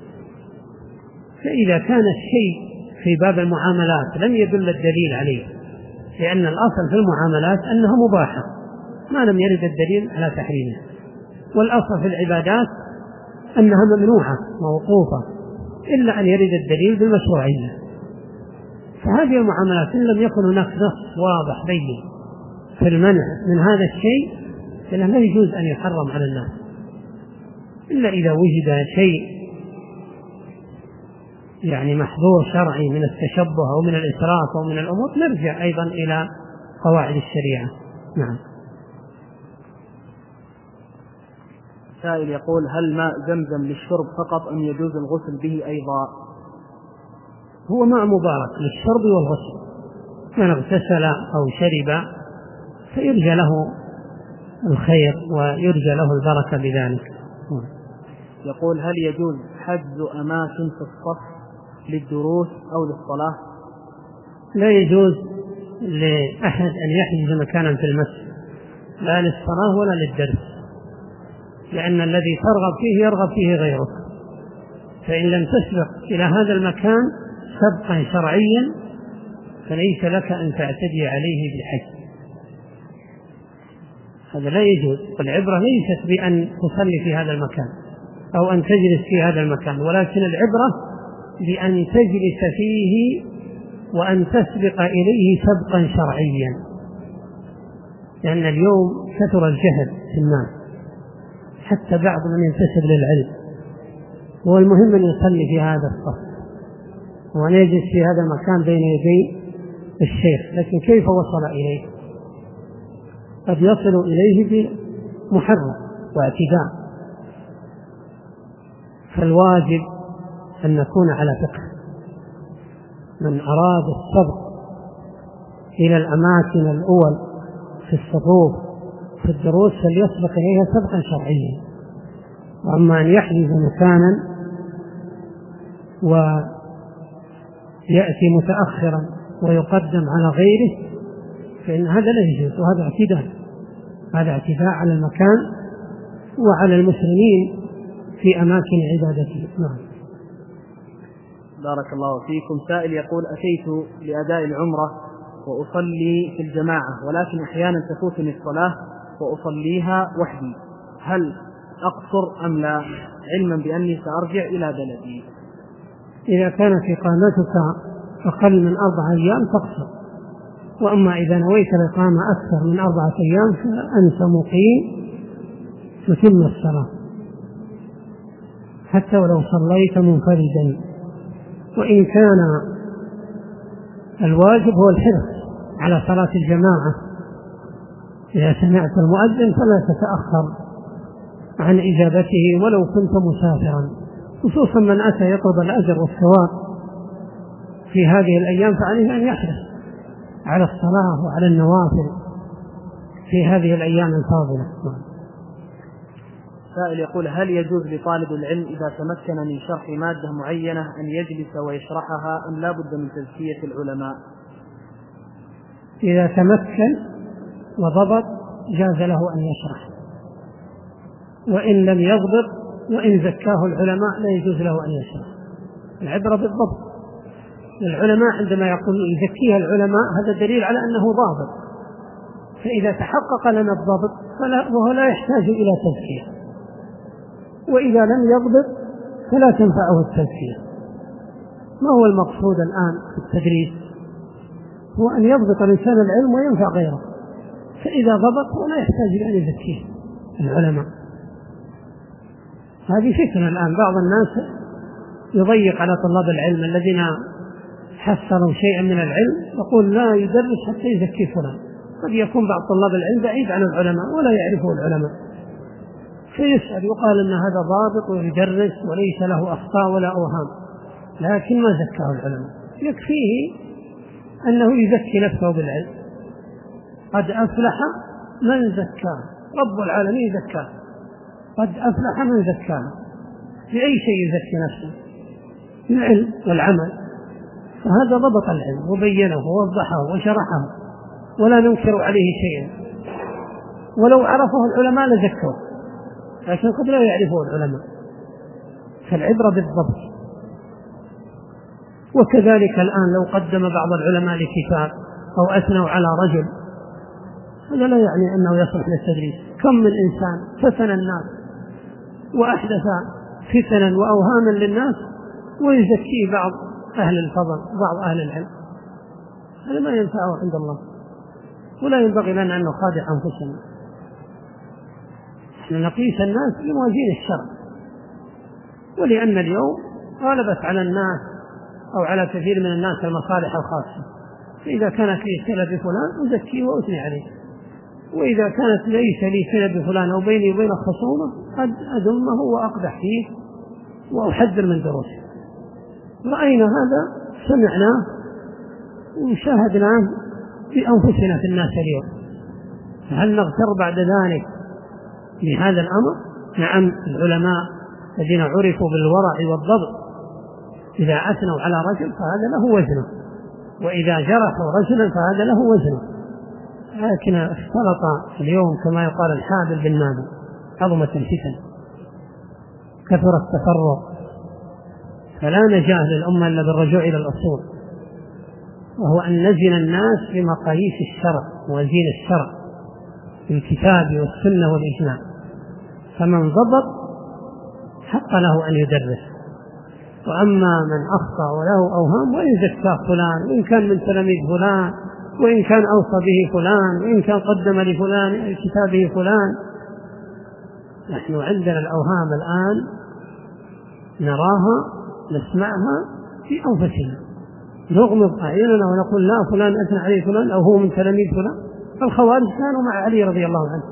Speaker 1: فإذا كان الشيء في باب المعاملات لم يدل الدليل عليه، لأن الأصل في المعاملات أنها مباحة ما لم يرد الدليل على تحريمها، والأصل في العبادات أنها ممنوعة موقوفة إلا أن يرد الدليل بالمشروعية. فهذه المعاملات إن لم يكن هناك نص واضح بين في المنع من هذا الشيء فإنه لا يجوز أن يحرم على الناس، إلا إذا وجد شيء يعني محظور شرعي من التشبه أو من الإسراف أو من الأمور، نرجع أيضا إلى قواعد الشريعة. نعم.
Speaker 2: سائل يقول: هل ماء زمزم للشرب فقط أم يجوز الغسل به أيضا؟
Speaker 1: هو ماء مبارك للشرب والغسل، من اغتسل أو شرب فيرجى له الخير ويرجى له البركة بذلك.
Speaker 2: يقول: هل يجوز حجز أماكن في الصف للدروس أو للصلاة؟
Speaker 1: لا يجوز لأحد أن يحجز مكانا في المسجد لا للصلاة ولا للدرس، لأن الذي ترغب فيه يرغب فيه غيرك. فإن لم تسبق إلى هذا المكان سبقا شرعيا فليس لك أن تعتدي عليه بالحج، هذا لا يجوز. والعبرة ليست بأن تصلي في هذا المكان أو أن تجلس في هذا المكان، ولكن العبرة بأن تجلس فيه وأن تسبق إليه سبقا شرعيا، لأن اليوم كثر الجهل في الناس حتى بعض من ينتسب للعلم، والمهم أن يصلي في هذا الصف وأن يجلس في هذا المكان بين يدي الشيخ. لكن كيف وصل إليه؟ قد يصل إليه بمحرم واعتداء. فالواجب أن نكون على فقه. من أراد السبق إلى الأماكن الأول في الصفوف في الدروس فليسبق إليها سبقا شرعيا. وأما أن يحجز مكانا ويأتي متأخرا ويقدم على غيره فإن هذا لا يجوز، وهذا اعتداء، هذا اعتداء على المكان وعلى المسلمين في أماكن عبادتهم. نعم.
Speaker 2: بارك الله فيكم. سائل يقول: أتيت لأداء العمرة وأصلي في الجماعة، ولكن أحيانا تفوتني الصلاة وأصليها وحدي، هل أقصر أم لا، علما بأني سأرجع إلى بلدي؟
Speaker 1: إذا كانت إقامتك أقل من أربعة أيام تقصر، وأما إذا نويت الإقامة أكثر من أربعة أيام فأنت مقيم تتم الصلاة حتى ولو صليت منفردا. وإن كان الواجب هو الحرص على صلاة الجماعة، إذا سمعت المؤذن فلا تتأخر عن إجابته ولو كنت مسافرا، خصوصا من أتى يطلب الأجر والثواب في هذه الأيام فعليه أن يحرص على الصلاة وعلى النوافل في هذه الأيام الفاضلة.
Speaker 2: سائل يقول: هل يجوز لطالب العلم إذا تمكن من شرح مادة معينة أن يجلس ويشرحها أم لا بد من تزكية العلماء؟
Speaker 1: إذا تمكن وضبط جاز له أن يشرح، وإن لم يضبط وإن زكاه العلماء لا يجوز له أن يشرح. العبرة بالضبط. العلماء عندما يقول يزكيها العلماء هذا دليل على أنه ضابط، فإذا تحقق لنا الضبط فلا وهو لا يحتاج إلى تزكية، وإذا لم يضبط فلا تنفعه التزكية. ما هو المقصود الآن في التدريس؟ هو أن يضبط الإنسان العلم وينفع غيره، فإذا ضبط ولا يحتاج إلى أن يزكيه العلماء. هذه فتنة الآن. بعض الناس يضيق على طلاب العلم الذين حصلوا شيئا من العلم، يقول لا يدرس حتى يزكي فلان. قد يكون بعض طلاب العلم بعيد عن العلماء ولا يعرفه العلماء، فيسأل يقال أن هذا ضابط ويدرس وليس له أخطاء ولا أوهام، لكن ما زكاه العلماء. يكفيه أنه يزكي نفسه بالعلم. قد أفلح من زكاه، رب العالمين زكاه. قد أفلح من زكاه. بأي شيء يزكي نفسه؟ بالعلم والعمل. فهذا ضبط العلم وبينه ووضحه وشرحه، ولا ننكر عليه شيئا. ولو عرفه العلماء لزكوه، لكن قد لا يعرفه العلماء، فالعبرة بالضبط. وكذلك الآن لو قدم بعض العلماء لكتاب أو أثنوا على رجل، هذا لا يعني أنه يصلح للتدريس. كم من إنسان فتن الناس وأحدث فتنا وأوهاما للناس ويزكيه بعض أهل الفضل بعض أهل العلم، هذا ما ينفعه عند الله، ولا ينبغي لنا أن نخادع أنفسنا. نحن نقيس الناس بموازين الشرع، ولأن اليوم غلبت على الناس أو على كثير من الناس المصالح الخاصة، فإذا كانت لي صلة بفلان أزكيه وأثني عليه، وإذا كانت ليس لي صلة بفلان أو بيني وبين خصومه قد أذمه وأقدح فيه وأحذر من دروسه. رأينا هذا، سمعناه وشاهدناه بأنفسنا في الناس اليوم، فهل نغتر بعد ذلك بهذا الأمر؟ نعم، العلماء الذين عرفوا بالورع والضبط إذا أثنوا على رجل فهذا له وزنه، وإذا جرحوا رجلا فهذا له وزنه. لكن اختلط اليوم كما يقال الحابل بالنابل، عظمت الفتن، كثر التفرق، فلا نجاه للأمة إلا بالرجوع إلى الأصول، وهو أن نزن الناس بمقاييس الشرع وزين الشرع بالكتاب والسنة والإجماع. فمن ضبط حق له أن يدرس، وأما من أخطأ وله أوهام وإن زكاه فلان، وإن كان من تلاميذ فلان، وإن كان أوصى به فلان، وإن كان قدم لفلان كتابه فلان، نحن عندنا الأوهام الآن نراها نسمعها في أنفسنا، نغمض أعيننا ونقول لا فلان أثنى عليه فلان أو هو من تلاميذ فلان. الخوارج كانوا مع علي رضي الله عنه،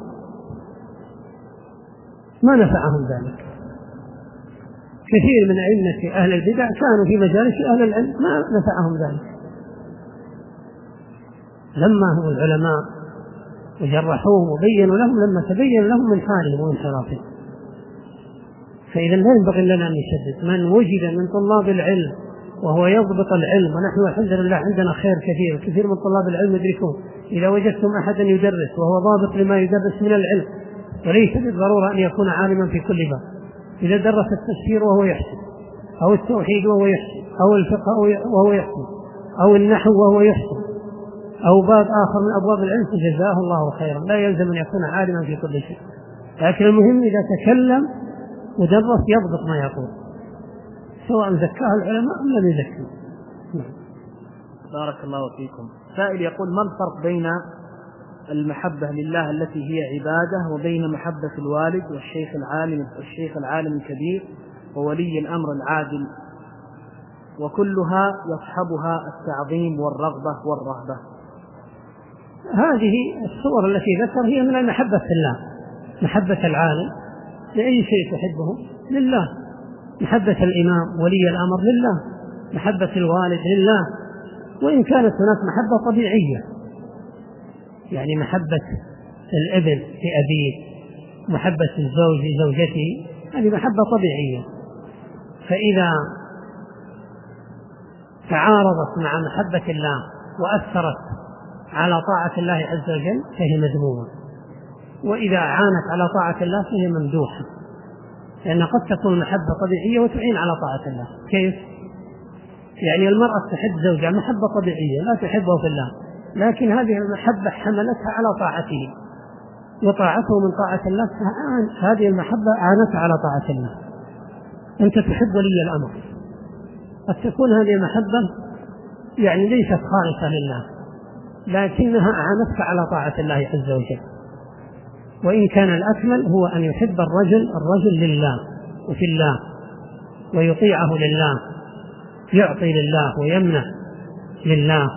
Speaker 1: ما نفعهم ذلك. كثير من أئمة أهل البدع كانوا في مجالس أهل العلم، ما نفعهم ذلك. لما هم العلماء وجرحوهم وبينوا لهم، لما تبين لهم من حالهم وانحرافهم. فإذا لا ينبغي لنا أن نشدد. من وجد من طلاب العلم وهو يضبط العلم، ونحن الحمد لله عندنا خير كثير، كثير من طلاب العلم يدركون. إذا وجدتم أحدا يدرس وهو ضابط لما يدرس من العلم، وليس بالضرورة أن يكون عالما في كل باب، إذا درس التفسير وهو يحسن، أو التوحيد وهو يحسن، أو الفقه وهو يحسن، أو النحو وهو يحسن، أو باب آخر من أبواب العلم، فجزاه الله خيرا. لا يلزم أن يكون عالما في كل شيء، لكن المهم إذا تكلم ودرس يضبط ما يقول، سواء زكاه العلماء أم لم يزكيه.
Speaker 2: بارك الله فيكم. سائل يقول: ما الفرق بين المحبة لله التي هي عبادة وبين محبة الوالد والشيخ العالم والشيخ العالم الكبير وولي الأمر العادل، وكلها يصحبها التعظيم والرغبة والرهبة؟
Speaker 1: هذه الصور التي ذكر هي من المحبة في الله. محبة العالم لأي شيء تحبه لله، محبة الإمام ولي الأمر لله، محبة الوالد لله، وإن كانت هناك محبة طبيعية، يعني محبة الابن لأبيه، محبة الزوج لزوجته، هذه محبة طبيعية. فإذا تعارضت مع محبة الله وأثرت على طاعة الله عز وجل فهي مذمومة، وإذا عانت على طاعة الله فهي ممدوحة، لأن قد تكون محبة طبيعية وتعين على طاعة الله. كيف؟ يعني المرأة تحب زوجها محبة طبيعية لا تحبه في الله، لكن هذه المحبة حملتها على طاعته، وطاعته من طاعة الله، هذه المحبة عانتها على طاعة الله. أنت تحب ولي الأمر، قد تكون هذه المحبة يعني ليست خالصة لله، لكنها أعانتك على طاعة الله عز وجل. وإن كان الأكمل هو أن يحب الرجل الرجل لله، وفي الله ويطيعه لله، يعطي لله ويمنع لله.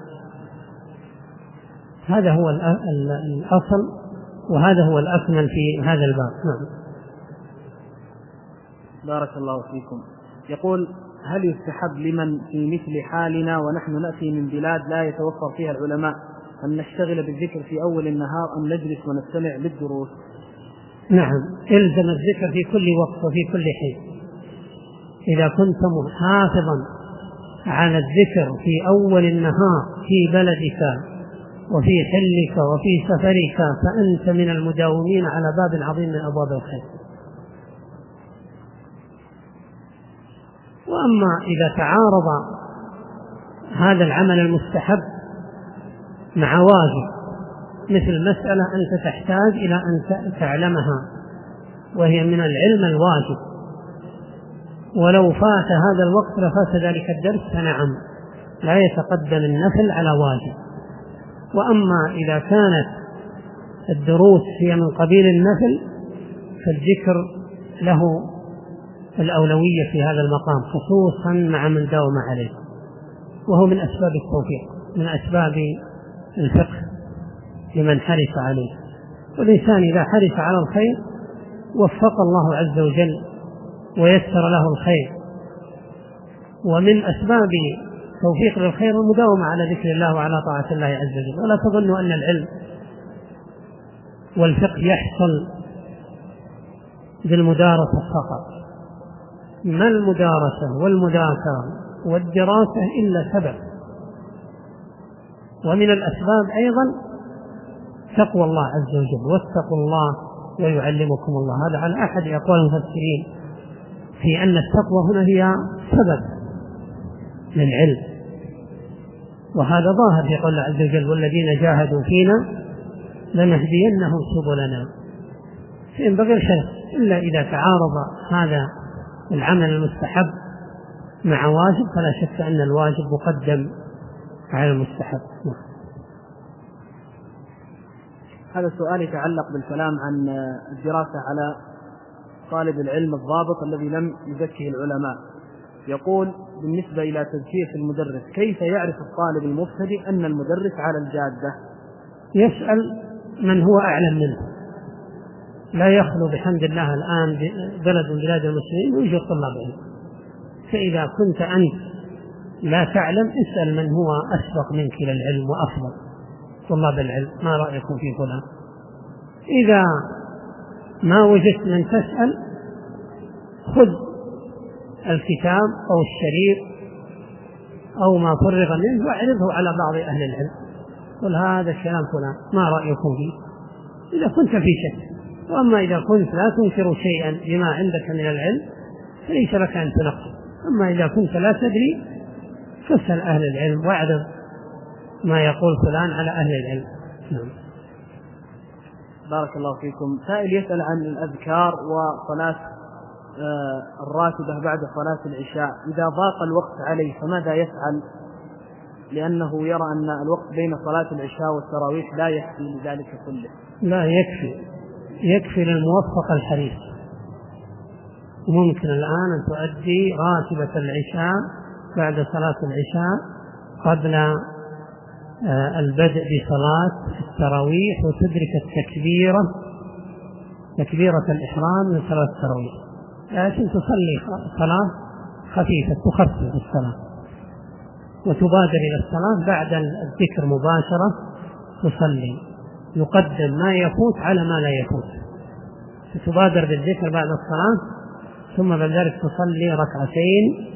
Speaker 1: هذا هو الأصل وهذا هو الأكمل في هذا الباب. نعم.
Speaker 2: بارك الله فيكم. يقول: هل يستحب لمن في مثل حالنا ونحن نأتي من بلاد لا يتوفر فيها العلماء أن نشتغل بالذكر في أول النهار أم نجلس ونستمع للدروس؟
Speaker 1: نعم، إلزم الذكر في كل وقت وفي كل حين. إذا كنت محافظا على الذكر في أول النهار في بلدك وفي حلك وفي سفرك فأنت من المداومين على باب عظيم من أبواب الخير. وأما إذا تعارض هذا العمل المستحب مع واجب، مثل مسألة أنت تحتاج إلى أن تعلمها وهي من العلم الواجب، ولو فات هذا الوقت لفات ذلك الدرس، فنعم لا يتقدم النفل على واجب. وأما إذا كانت الدروس هي من قبيل النفل فالذكر له الأولوية في هذا المقام، خصوصا مع من داوم عليه، وهو من أسباب التوفيق، من أسباب الفقه لمن حرص عليه. والإنسان إذا حرص على الخير وفق الله عز وجل ويسر له الخير. ومن أسباب توفيق للخير المداومة على ذكر الله وعلى طاعة الله عز وجل. ولا تظنوا أن العلم والفقه يحصل بالمدارسة فقط، ما المدارسة والمذاكرة والدراسة إلا سبب، ومن الأسباب أيضا تقوى الله عز وجل، واتقوا الله ويعلمكم الله. هذا على أحد أقوال المفسرين في أن التقوى هنا هي سبب للعلم، وهذا ظاهر في قول الله عز وجل: والذين جاهدوا فينا لنهدينهم سبلنا. فينبغي الحرص، إلا إذا تعارض هذا العمل المستحب مع واجب فلا شك أن الواجب مقدم على المستحب.
Speaker 2: هذا السؤال يتعلق بالكلام عن الدراسة على طالب العلم الضابط الذي لم يزكه العلماء. يقول: بالنسبة إلى تزكية المدرس كيف يعرف الطالب المبتدئ أن المدرس على الجادة؟
Speaker 1: يسأل من هو أعلم منه. لا يخلو بحمد الله الآن بلد من بلاد المسلمين يوجد طلاب علم، فإذا كنت أنت لا تعلم اسأل من هو أسبق منك إلى العلم وأفضل طلاب العلم، ما رأيكم في فلان؟ إذا ما وجدت من تسأل خذ الكتاب أو الشريط أو ما فرغ منه واعرضه على بعض أهل العلم، قل هذا الكلام فلان ما رأيكم فيه، إذا كنت في شك. وأما إذا كنت لا تنكر شيئا بما عندك من العلم فليس لك أن تنقل. أما إذا كنت لا تدري فاسأل أهل العلم واعرض ما يقول فلان على أهل العلم. نعم.
Speaker 2: بارك الله فيكم. سائل يسأل عن الأذكار وصلاة الراتبة بعد صلاة العشاء، إذا ضاق الوقت عليه فماذا يفعل؟ لأنه يرى أن الوقت بين صلاة العشاء والتراويح لا يكفي لذلك كله.
Speaker 1: لا يكفي، يكفي للموفق الحريص. ممكن الآن أن تؤدي راتبة العشاء بعد صلاة العشاء قبل البدء بصلاة التراويح وتدرك التكبيرة تكبيرة الإحرام من صلاة التراويح، لكن تصلي صلاة خفيفة تخفف الصلاة وتبادر إلى الصلاة بعد الذكر مباشرة تصلي، يقدم ما يفوت على ما لا يفوت، تبادر بالذكر بعد الصلاة ثم بعد ذلك تصلي ركعتين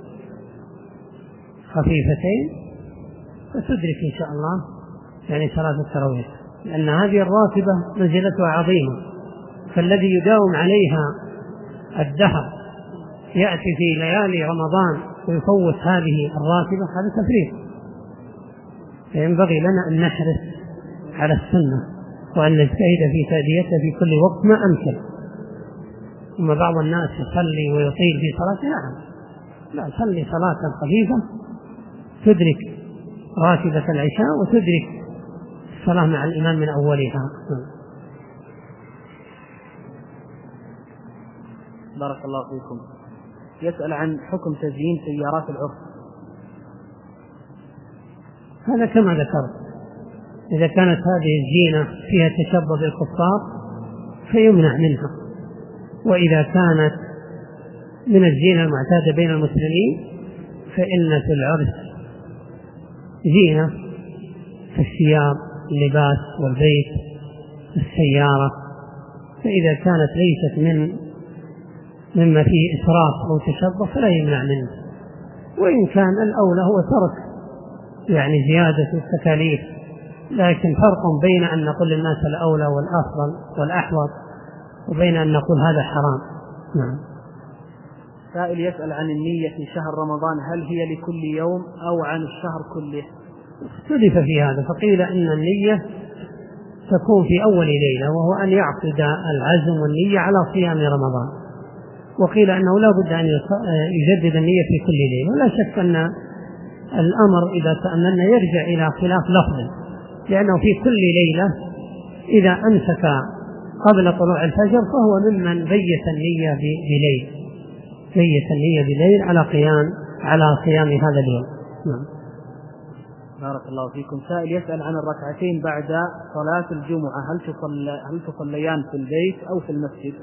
Speaker 1: خفيفتين فتدرك إن شاء الله يعني صلاة التراويح، لأن هذه الراتبة منزلتها عظيمة، فالذي يداوم عليها الدهر يأتي في ليالي رمضان ويفوت هذه الراتبة هذا تفريط. فينبغي لنا أن نحرص على السنة وأن نجتهد في تأديتها في كل وقت ما أمكن. ثم بعض الناس يصلي ويطيل في صلاته، نعم لا، صلي صلاة خفيفة تدرك راتبة العشاء وتدرك الصلاة مع الإمام من أولها.
Speaker 2: بارك الله فيكم. يسأل عن حكم تزيين سيارات العرس.
Speaker 1: هذا كما ذكرت، إذا كانت هذه الزينة فيها تشبه بالكفار فيمنع منها، وإذا كانت من الزينة المعتادة بين المسلمين فإن في العرس زينة في الثياب، اللباس والبيت، السيارة، فإذا كانت ليست من مما فيه إسراف أو تشبه فلا يمنع منه، وإن كان الأولى هو ترك يعني زيادة التكاليف، لكن فرق بين أن نقول للناس الأولى والأفضل والأحوط وبين أن نقول هذا حرام. نعم.
Speaker 2: سائل يسأل عن النية في شهر رمضان، هل هي لكل يوم أو عن الشهر كله؟
Speaker 1: اختلف في هذا، فقيل إن النية تكون في أول ليلة وهو أن يعقد العزم والنية على صيام رمضان، وقيل أنه لا بد أن يجدد النية في كل ليلة. ولا شك أن الأمر إذا تأملنا يرجع إلى خلاف لفظ، لأنه في كل ليلة إذا أمسك قبل طلوع الفجر فهو ممن بيت النية بليل، بيت النية بليل على قيام على صيام هذا اليوم. نعم.
Speaker 2: بارك الله فيكم. سائل يسأل عن الركعتين بعد صلاة الجمعة، هل تصلي هل تصليان في البيت أو في المسجد؟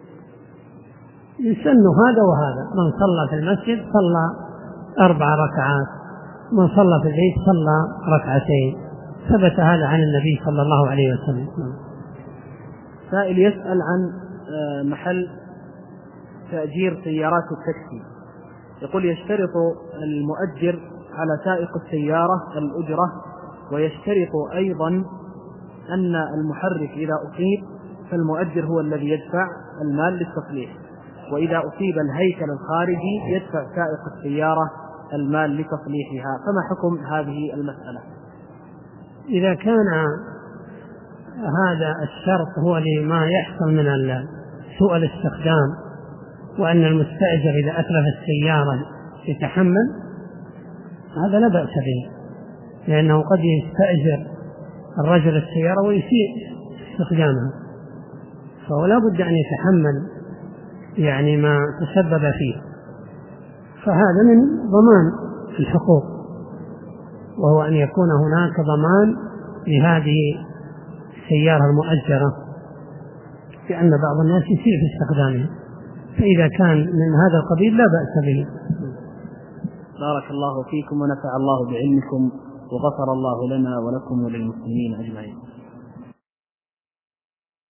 Speaker 1: يسن هذا وهذا، من صلى في المسجد صلى أربع ركعات، من صلى في البيت صلى ركعتين، ثبت هذا عن النبي صلى الله عليه وسلم.
Speaker 2: سائل يسأل عن محل تأجير سيارات التاكسي، يقول يشترط المؤجر على سائق السيارة الأجرة، ويشترط أيضا أن المحرك إذا أصيب فالمؤجر هو الذي يدفع المال للتصليح، وإذا أصيب الهيكل الخارجي يدفع سائق السيارة المال لتصليحها، فما حكم هذه المسألة؟
Speaker 1: إذا كان هذا الشرط هو لما يحصل من سوء الاستخدام، وأن المستأجر إذا أتلف السيارة يتحمل، هذا لا بأس به، لأنه قد يستأجر الرجل السيارة ويسيء استخدامها، فهو لا بد أن يتحمل يعني ما تسبب فيه، فهذا من ضمان الحقوق، وهو أن يكون هناك ضمان لهذه السيارة المؤجرة، لأن بعض الناس يسيء في استخدامها، فإذا كان من هذا القبيل لا بأس به.
Speaker 2: بارك الله فيكم ونفع الله بعلمكم، وغفر الله لنا ولكم وللمسلمين أجمعين.